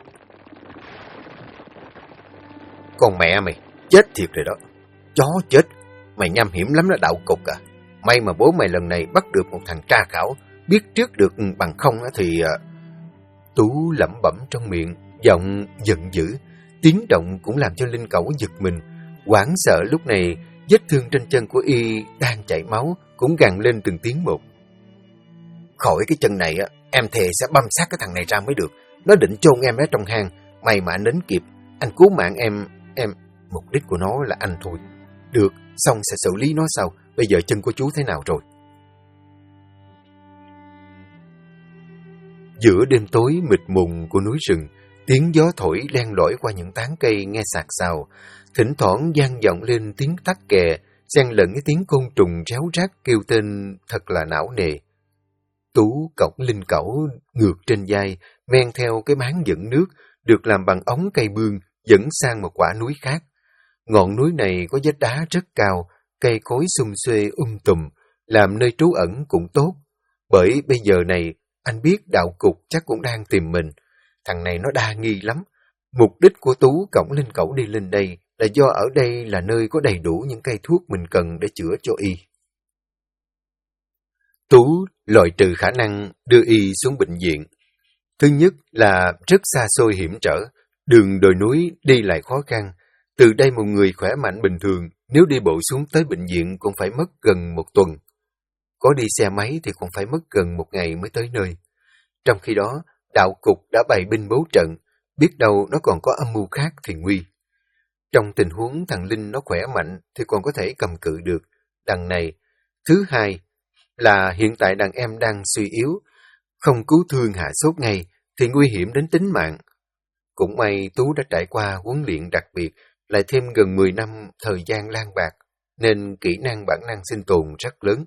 Con mẹ mày, chết thiệt rồi đó. Chó chết, mày nham hiểm lắm đó đạo cục à. May mà bố mày lần này bắt được một thằng tra khảo, biết trước được bằng không thì... Tú lẩm bẩm trong miệng, giọng giận dữ, tiếng động cũng làm cho Linh Cẩu giật mình. Hoảng sợ lúc này, vết thương trên chân của y đang chảy máu, cũng gằn lên từng tiếng một. Khỏi cái chân này, em thề sẽ băm xác cái thằng này ra mới được. Nó định chôn em ở trong hang, may mà anh đến kịp. Anh cứu mạng em, mục đích của nó là anh thôi. Được, xong sẽ xử lý nó sau. Bây giờ chân của chú thế nào rồi? Giữa đêm tối mịt mùng của núi rừng, tiếng gió thổi len lỏi qua những tán cây nghe xạt xào, thỉnh thoảng vang vọng lên tiếng tắc kè, xen lẫn cái tiếng côn trùng réo rắt kêu tên thật là não nề. Tú cõng Linh Cẩu ngược trên vai, men theo cái máng dẫn nước, được làm bằng ống cây bương, dẫn sang một quả núi khác. Ngọn núi này có vách đá rất cao, cây cối xum xuê tùm, làm nơi trú ẩn cũng tốt. Bởi bây giờ này, anh biết đạo cục chắc cũng đang tìm mình. Thằng này nó đa nghi lắm. Mục đích của Tú cõng Linh Cẩu đi lên đây là do ở đây là nơi có đầy đủ những cây thuốc mình cần để chữa cho y. Tú loại trừ khả năng đưa y xuống bệnh viện. Thứ nhất là rất xa xôi hiểm trở, đường đồi núi đi lại khó khăn. Từ đây một người khỏe mạnh bình thường, nếu đi bộ xuống tới bệnh viện cũng phải mất gần 1 tuần. Có đi xe máy thì cũng phải mất gần 1 ngày mới tới nơi. Trong khi đó, đạo cục đã bày binh bố trận, biết đâu nó còn có âm mưu khác thì nguy. Trong tình huống thằng Linh nó khỏe mạnh thì còn có thể cầm cự được. Đằng này, thứ hai là hiện tại đàn em đang suy yếu, không cứu thương hạ sốt ngay thì nguy hiểm đến tính mạng. Cũng may Tú đã trải qua huấn luyện đặc biệt, lại thêm gần 10 năm thời gian lang bạc, nên kỹ năng bản năng sinh tồn rất lớn.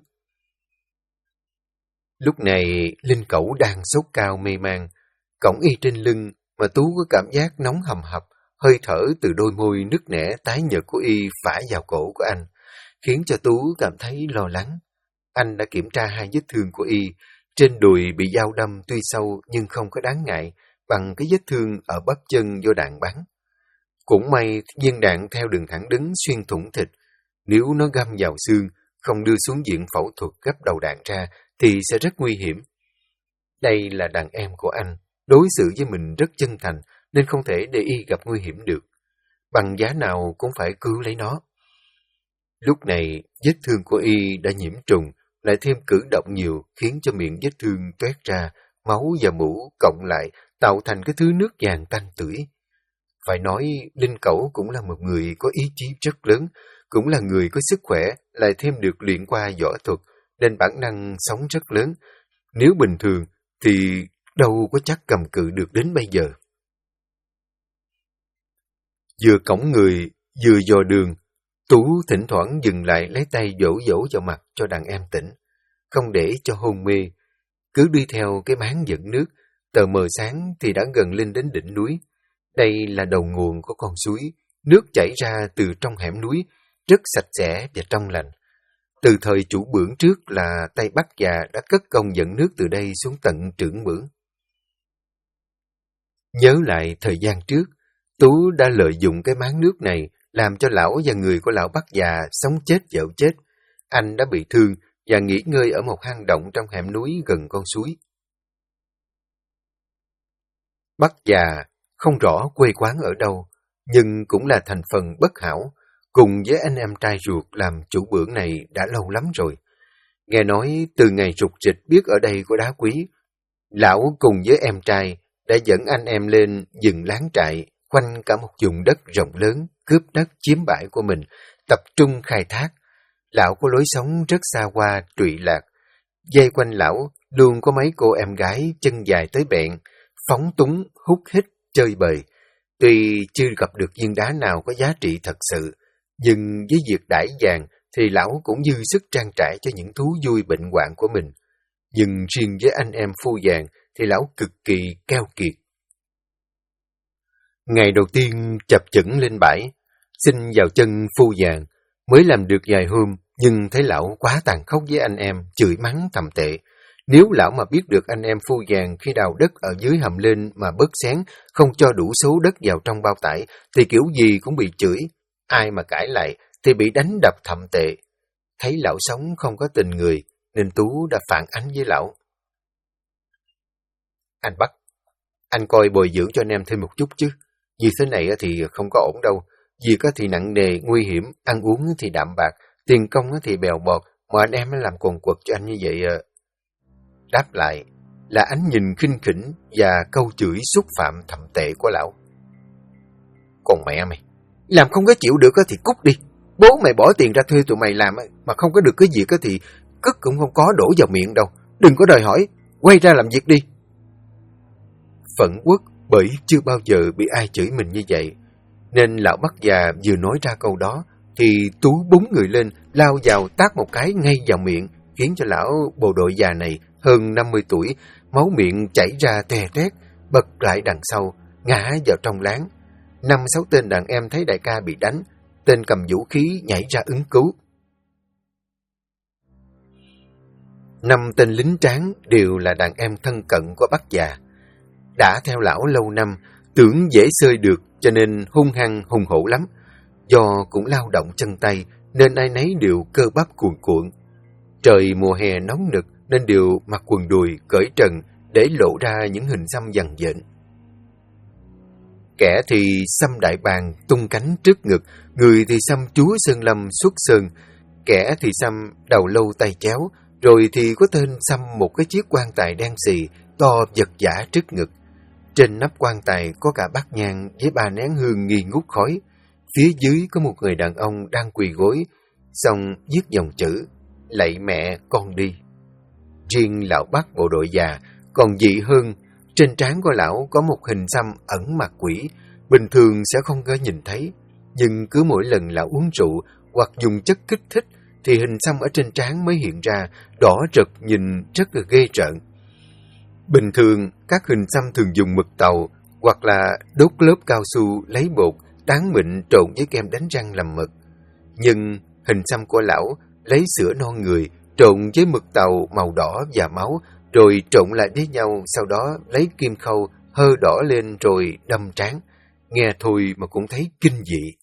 Lúc này, Linh Cẩu đang sốt cao mê man, cõng y trên lưng mà Tú có cảm giác nóng hầm hập, hơi thở từ đôi môi nứt nẻ tái nhợt của y phả vào cổ của anh, khiến cho Tú cảm thấy lo lắng. Anh đã kiểm tra 2 vết thương của y, trên đùi bị dao đâm tuy sâu nhưng không có đáng ngại bằng cái vết thương ở bắp chân do đạn bắn. Cũng may viên đạn theo đường thẳng đứng xuyên thủng thịt, nếu nó găm vào xương, không đưa xuống viện phẫu thuật gấp đầu đạn ra thì sẽ rất nguy hiểm. Đây là đàn em của anh, đối xử với mình rất chân thành nên không thể để y gặp nguy hiểm được. Bằng giá nào cũng phải cứu lấy nó. Lúc này, vết thương của y đã nhiễm trùng, lại thêm cử động nhiều khiến cho miệng vết thương toét ra, máu và mũ cộng lại tạo thành cái thứ nước vàng tanh tưởi. Phải nói, Linh Cẩu cũng là một người có ý chí rất lớn, cũng là người có sức khỏe, lại thêm được luyện qua võ thuật, nên bản năng sống rất lớn. Nếu bình thường thì đâu có chắc cầm cự được đến bây giờ. Vừa cõng người, vừa dò đường, Tú thỉnh thoảng dừng lại lấy tay vỗ vỗ vào mặt cho đàn em tỉnh, không để cho hôn mê. Cứ đi theo cái máng dẫn nước, tờ mờ sáng thì đã gần lên đến đỉnh núi. Đây là đầu nguồn của con suối, nước chảy ra từ trong hẻm núi, rất sạch sẽ và trong lành. Từ thời chủ bưởng trước là Tây Bắc già đã cất công dẫn nước từ đây xuống tận Trưởng Bưởng. Nhớ lại thời gian trước, Tú đã lợi dụng cái máng nước này làm cho lão và người của lão Bắc già sống chết dạo chết. Anh đã bị thương và nghỉ ngơi ở một hang động trong hẻm núi gần con suối. Bắc già không rõ quê quán ở đâu, nhưng cũng là thành phần bất hảo, cùng với anh em trai ruột làm chủ bưởng này đã lâu lắm rồi. Nghe nói từ ngày rục rịch biết ở đây có đá quý, lão cùng với em trai đã dẫn anh em lên dựng láng trại, quanh cả một vùng đất rộng lớn, cướp đất chiếm bãi của mình, tập trung khai thác. Lão có lối sống rất xa hoa, trụy lạc. Dây quanh lão luôn có mấy cô em gái chân dài tới bẹn, phóng túng, hút hít, chơi bời. Tuy chưa gặp được viên đá nào có giá trị thật sự, nhưng với việc đãi vàng thì lão cũng dư sức trang trải cho những thú vui bệnh hoạn của mình. Nhưng riêng với anh em phu vàng thì lão cực kỳ keo kiệt. Ngày đầu tiên chập chững lên bãi, xin vào chân phu vàng, mới làm được vài hôm, nhưng thấy lão quá tàn khốc với anh em, chửi mắng thậm tệ. Nếu lão mà biết được anh em phu vàng khi đào đất ở dưới hầm lên mà bớt xén, không cho đủ số đất vào trong bao tải, thì kiểu gì cũng bị chửi. Ai mà cãi lại thì bị đánh đập thậm tệ. Thấy lão sống không có tình người, nên Tú đã phản ánh với lão. Anh Bắc, anh coi bồi dưỡng cho anh em thêm một chút chứ. Như thế này thì không có ổn đâu. Việc thì nặng nề, nguy hiểm, ăn uống thì đạm bạc, tiền công thì bèo bọt, mà anh em làm quần quật cho anh như vậy. Đáp lại là ánh nhìn khinh khỉnh và câu chửi xúc phạm thậm tệ của lão. Còn mẹ mày, làm không có chịu được thì cút đi. Bố mày bỏ tiền ra thuê tụi mày làm mà không có được cái việc thì cất cũng không có đổ vào miệng đâu. Đừng có đòi hỏi, quay ra làm việc đi. Phẫn uất bởi chưa bao giờ bị ai chửi mình như vậy, nên lão Bắc già vừa nói ra câu đó thì Tú búng người lên, lao vào tát một cái ngay vào miệng, khiến cho lão bộ đội già này hơn 50 tuổi, máu miệng chảy ra tè tét, bật lại đằng sau, ngã vào trong láng. 5-6 tên đàn em thấy đại ca bị đánh, tên cầm vũ khí nhảy ra ứng cứu. 5 tên lính tráng đều là đàn em thân cận của Bắc già. Đã theo lão lâu năm, tưởng dễ xơi được cho nên hung hăng hùng hổ lắm. Do cũng lao động chân tay nên ai nấy đều cơ bắp cuồn cuộn. Trời mùa hè nóng nực nên đều mặc quần đùi cởi trần để lộ ra những hình xăm dằn dện. Kẻ thì xăm đại bàng tung cánh trước ngực, người thì xăm chúa Sơn Lâm xuất sơn, kẻ thì xăm đầu lâu tay chéo, rồi thì có tên xăm một cái chiếc quan tài đen xì to vật vã trước ngực. Trên nắp quan tài có cả bát nhang với 3 nén hương nghi ngút khói. Phía dưới có một người đàn ông đang quỳ gối, xong viết dòng chữ: lạy mẹ con đi. Riêng lão Bắc bộ đội già còn dị hơn, trên trán của lão có một hình xăm ẩn mặt quỷ, bình thường sẽ không có nhìn thấy, nhưng cứ mỗi lần lão uống rượu hoặc dùng chất kích thích thì hình xăm ở trên trán mới hiện ra, đỏ rực nhìn rất là ghê rợn. Bình thường các hình xăm thường dùng mực tàu hoặc là đốt lớp cao su lấy bột tán mịn trộn với kem đánh răng làm mực, nhưng hình xăm của lão lấy sữa non người trộn với mực tàu màu đỏ và máu, rồi trộn lại với nhau, sau đó lấy kim khâu hơ đỏ lên rồi đâm trán. Nghe thôi mà cũng thấy kinh dị.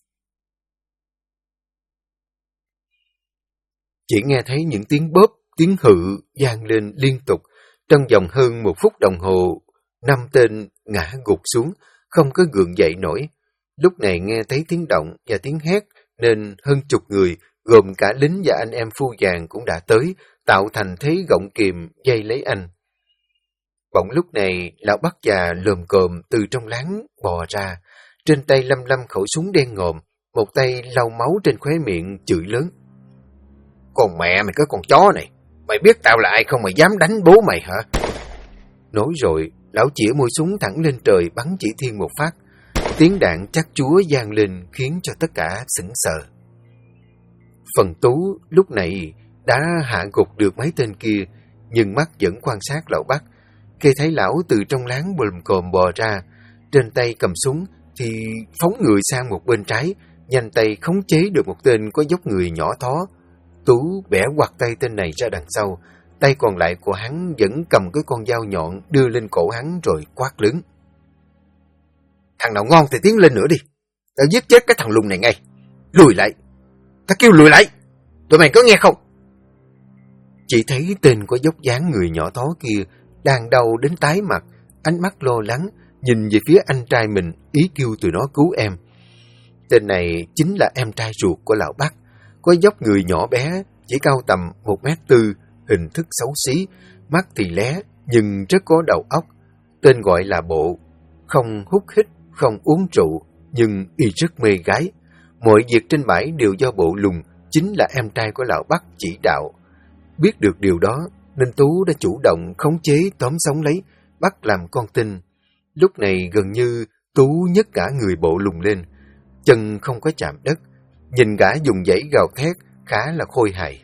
Chỉ nghe thấy những tiếng bóp, tiếng hự vang lên liên tục. Trong vòng hơn 1 phút đồng hồ, 5 tên ngã gục xuống, không có gượng dậy nổi. Lúc này nghe thấy tiếng động và tiếng hét, nên hơn chục người, gồm cả lính và anh em phu vàng cũng đã tới, tạo thành thế gọng kìm dây lấy anh. Bỗng lúc này, lão Bắc già lồm cồm từ trong láng bò ra, trên tay lăm lăm khẩu súng đen ngòm, một tay lau máu trên khóe miệng chửi lớn: Còn mẹ mày, cái con chó này, mày biết tao là ai không mà dám đánh bố mày hả? Nói rồi, lão chĩa mũi súng thẳng lên trời bắn chỉ thiên một phát. Tiếng đạn chát chúa vang lên khiến cho tất cả sững sờ. Phần Tú lúc này đã hạ gục được mấy tên kia, nhưng mắt vẫn quan sát lão Bắc. Khi thấy lão từ trong láng bùm cồm bò ra, trên tay cầm súng thì phóng người sang một bên trái, nhanh tay khống chế được một tên có dốc người nhỏ thó. Tú bẻ quạt tay tên này ra đằng sau, tay còn lại của hắn vẫn cầm cái con dao nhọn đưa lên cổ hắn rồi quát lớn: Thằng nào ngon thì tiến lên nữa đi, tao giết chết cái thằng lùn này ngay. Lùi lại, tao kêu lùi lại, tụi mày có nghe không? Chỉ thấy tên có dốc dáng người nhỏ thó kia đang đau đến tái mặt, ánh mắt lo lắng nhìn về phía anh trai mình, ý kêu tụi nó cứu em. Tên này chính là em trai ruột của lão Bắc, có dốc người nhỏ bé, chỉ cao tầm 1m4, hình thức xấu xí, mắt thì lé nhưng rất có đầu óc. Tên gọi là Bộ, không hút hít, không uống rượu, nhưng y rất mê gái. Mọi việc trên bãi đều do Bộ Lùng, chính là em trai của lão Bắc chỉ đạo. Biết được điều đó, nên Tú đã chủ động khống chế tóm sống lấy, bắt làm con tin. Lúc này gần như Tú nhấc cả người Bộ Lùng lên, chân không có chạm đất, nhìn gã dùng dãy gào thét khá là khôi hài.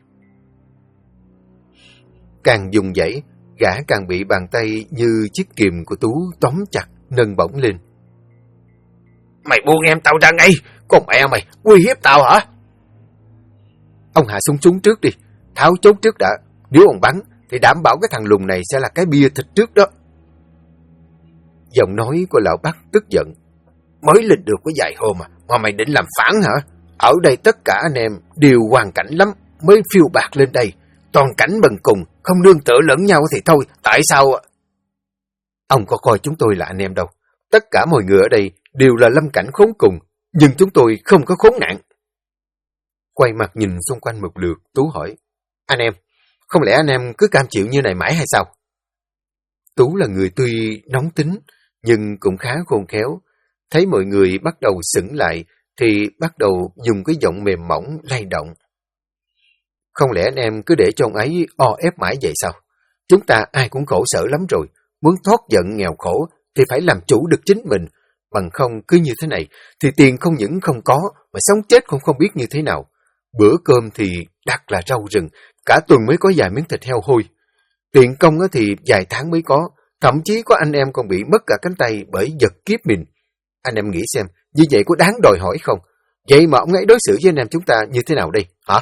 Càng dùng dãy, gã càng bị bàn tay như chiếc kìm của Tú tóm chặt, nâng bổng lên. Mày buông em tao ra ngay, con mẹ mày, uy hiếp tao hả? Ông hạ súng súng trước đi, tháo chốt trước đã, nếu ông bắn thì đảm bảo cái thằng Lùng này sẽ là cái bia thịt trước đó. Giọng nói của lão Bắc tức giận. Mới lên được có vài hôm mà mày định làm phản hả? Ở đây tất cả anh em đều hoàn cảnh lắm, mới phiêu bạc lên đây. Toàn cảnh bần cùng, không nương tựa lẫn nhau thì thôi, tại sao? Ông có coi chúng tôi là anh em đâu. Tất cả mọi người ở đây đều là lâm cảnh khốn cùng, nhưng chúng tôi không có khốn nạn. Quay mặt nhìn xung quanh một lượt, Tú hỏi. Anh em, không lẽ anh em cứ cam chịu như này mãi hay sao? Tú là người tuy nóng tính, nhưng cũng khá khôn khéo. Thấy mọi người bắt đầu sững lại, thì bắt đầu dùng cái giọng mềm mỏng lay động. Không lẽ anh em cứ để cho ông ấy o ép mãi vậy sao? Chúng ta ai cũng khổ sở lắm rồi, muốn thoát giận nghèo khổ thì phải làm chủ được chính mình. Bằng không cứ như thế này thì tiền không những không có, mà sống chết cũng không biết như thế nào. Bữa cơm thì đặt là rau rừng, cả tuần mới có vài miếng thịt heo hôi. Tiền công thì vài tháng mới có, thậm chí có anh em còn bị mất cả cánh tay bởi giật kiếp mình. Anh em nghĩ xem, như vậy có đáng đòi hỏi không? Vậy mà ông ấy đối xử với anh em chúng ta như thế nào đây, hả?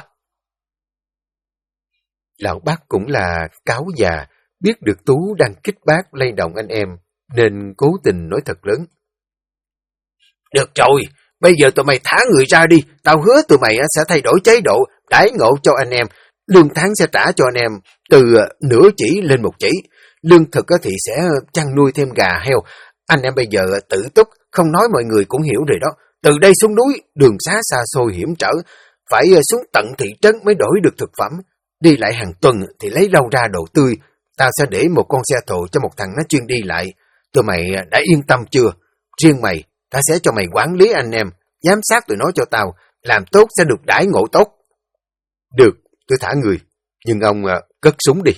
Lão Bác cũng là cáo già, biết được Tú đang kích bác lay động anh em, nên cố tình nói thật lớn. Được rồi, bây giờ tụi mày thả người ra đi, tao hứa tụi mày sẽ thay đổi chế độ, đãi ngộ cho anh em. Lương tháng sẽ trả cho anh em từ nửa chỉ lên 1 chỉ. Lương thực thì sẽ chăn nuôi thêm gà heo. Anh em bây giờ tự túc, không nói mọi người cũng hiểu rồi đó. Từ đây xuống núi, đường xá xa xôi hiểm trở, phải xuống tận thị trấn mới đổi được thực phẩm. Đi lại hàng tuần thì lấy rau ra đồ tươi. Tao sẽ để một con xe thồ cho một thằng nó chuyên đi lại. Tụi mày đã yên tâm chưa? Riêng mày, tao sẽ cho mày quản lý anh em, giám sát tụi nó cho tao, làm tốt sẽ được đãi ngộ tốt. Được, tôi thả người, nhưng ông cất súng đi.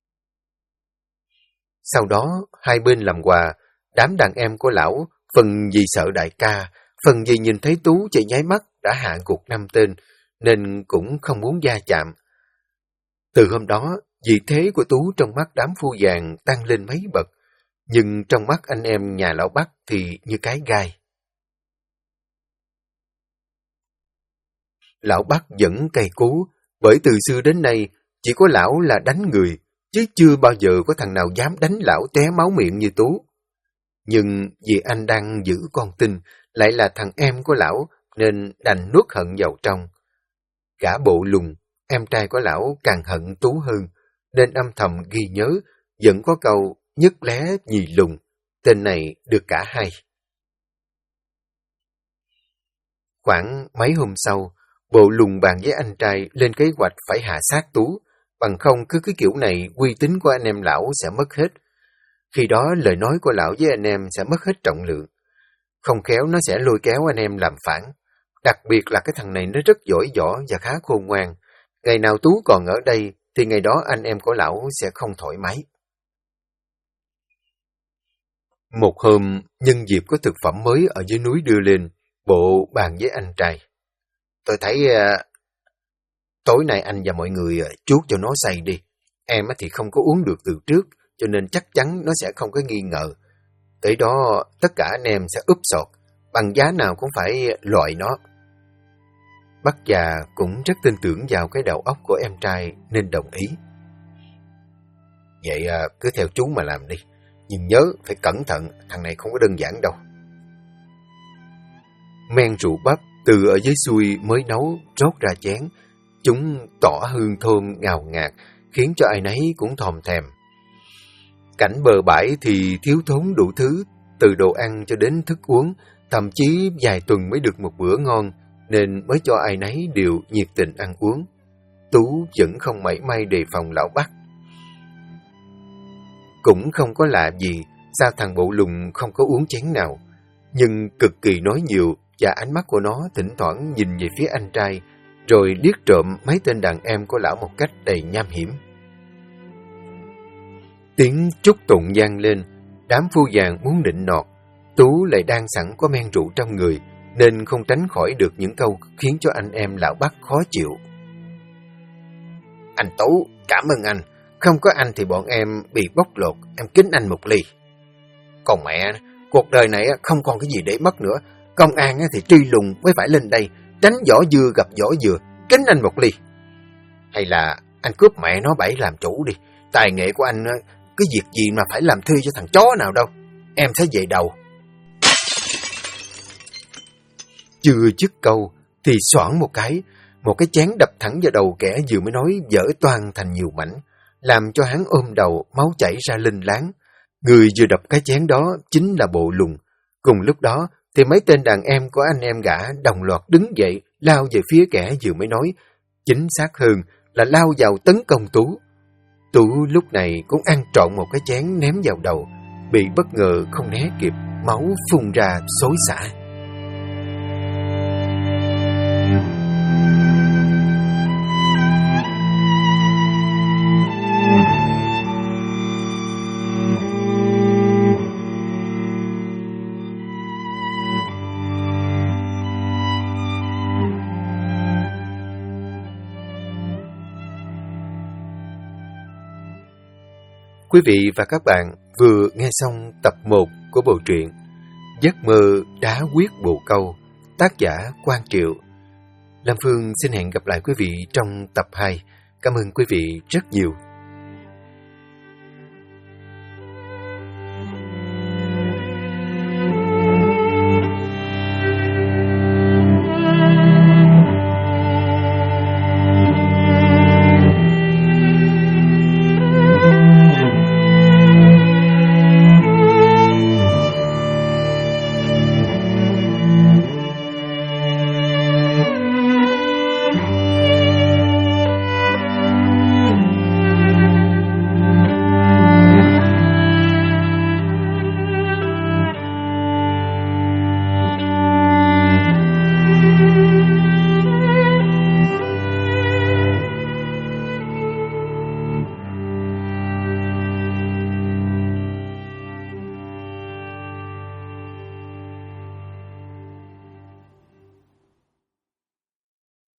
Sau đó, hai bên làm quà, đám đàn em của lão, phần vì sợ đại ca, phần vì nhìn thấy Tú chạy nháy mắt đã hạ gục 5 tên, nên cũng không muốn va chạm. Từ hôm đó, vị thế của Tú trong mắt đám phu vàng tăng lên mấy bậc, nhưng trong mắt anh em nhà lão Bắc thì như cái gai. Lão Bắc vẫn cay cú, bởi từ xưa đến nay chỉ có lão là đánh người, chứ chưa bao giờ có thằng nào dám đánh lão té máu miệng như Tú. Nhưng vì anh đang giữ con tin, lại là thằng em của lão, nên đành nuốt hận vào trong. Gã Bộ Lùng, em trai của lão càng hận Tú hơn, nên âm thầm ghi nhớ, vẫn có câu nhất lé nhì lùng, tên này được cả hai. Khoảng mấy hôm sau, Bộ Lùng bàn với anh trai lên kế hoạch phải hạ sát Tú, bằng không cứ cái kiểu này uy tín của anh em lão sẽ mất hết. Khi đó lời nói của lão với anh em sẽ mất hết trọng lượng. Không khéo nó sẽ lôi kéo anh em làm phản. Đặc biệt là cái thằng này nó rất giỏi võ và khá khôn ngoan. Ngày nào Tú còn ở đây thì ngày đó anh em của lão sẽ không thoải mái. Một hôm, nhân dịp có thực phẩm mới ở dưới núi đưa lên, Bộ bàn với anh trai. Tôi thấy tối nay anh và mọi người chuốt cho nó say đi. Em thì không có uống được từ trước, cho nên chắc chắn nó sẽ không có nghi ngờ. Tới đó tất cả anh em sẽ úp sọt, bằng giá nào cũng phải loại nó. Bác già cũng rất tin tưởng vào cái đầu óc của em trai nên đồng ý. Vậy cứ theo chú mà làm đi, nhưng nhớ phải cẩn thận, thằng này không có đơn giản đâu. Men rượu bắp từ ở dưới xuôi mới nấu rót ra chén, chúng tỏ hương thơm ngào ngạt, khiến cho ai nấy cũng thòm thèm. Cảnh bờ bãi thì thiếu thốn đủ thứ, từ đồ ăn cho đến thức uống, thậm chí vài tuần mới được một bữa ngon, nên mới cho ai nấy đều nhiệt tình ăn uống. Tú vẫn không mảy may đề phòng lão Bắc. Cũng không có lạ gì, sao thằng Bộ Lùng không có uống chén nào. nhưng cực kỳ nói nhiều và ánh mắt của nó thỉnh thoảng nhìn về phía anh trai, rồi liếc trộm mấy tên đàn em của lão một cách đầy nham hiểm. Tiếng trúc tụng vang lên, đám phu vàng muốn nịnh nọt. Tú lại đang sẵn có men rượu trong người, nên không tránh khỏi được những câu khiến cho anh em lão Bắc khó chịu. Anh Tú, cảm ơn anh. Không có anh thì bọn em bị bóc lột, em kính anh một ly. Còn mẹ, cuộc đời này không còn cái gì để mất nữa. Công an thì truy lùng mới phải lên đây, tránh vỏ dưa gặp vỏ dừa, kính anh một ly. Hay là anh cướp mẹ nó bẫy làm chủ đi. Tài nghệ của anh, cái việc gì mà phải làm thuê cho thằng chó nào đâu. Em sẽ về đầu. Chưa dứt câu thì xoảng một cái chén đập thẳng vào đầu kẻ vừa mới nói vỡ toang thành nhiều mảnh, làm cho hắn ôm đầu, máu chảy ra linh láng. Người vừa đập cái chén đó chính là Bộ Lùng. Cùng lúc đó thì mấy tên đàn em của anh em gã đồng loạt đứng dậy, lao về phía kẻ vừa mới nói, chính xác hơn là lao vào tấn công Tú. Tú lúc này cũng ăn trọn một cái chén ném vào đầu, bị bất ngờ không né kịp, máu phun ra xối xả. Quý vị và các bạn vừa nghe xong tập 1 của bộ truyện Giấc mơ đá quyết bồ câu, tác giả Quang Triệu. Lam Phương xin hẹn gặp lại quý vị trong tập 2. Cảm ơn quý vị rất nhiều.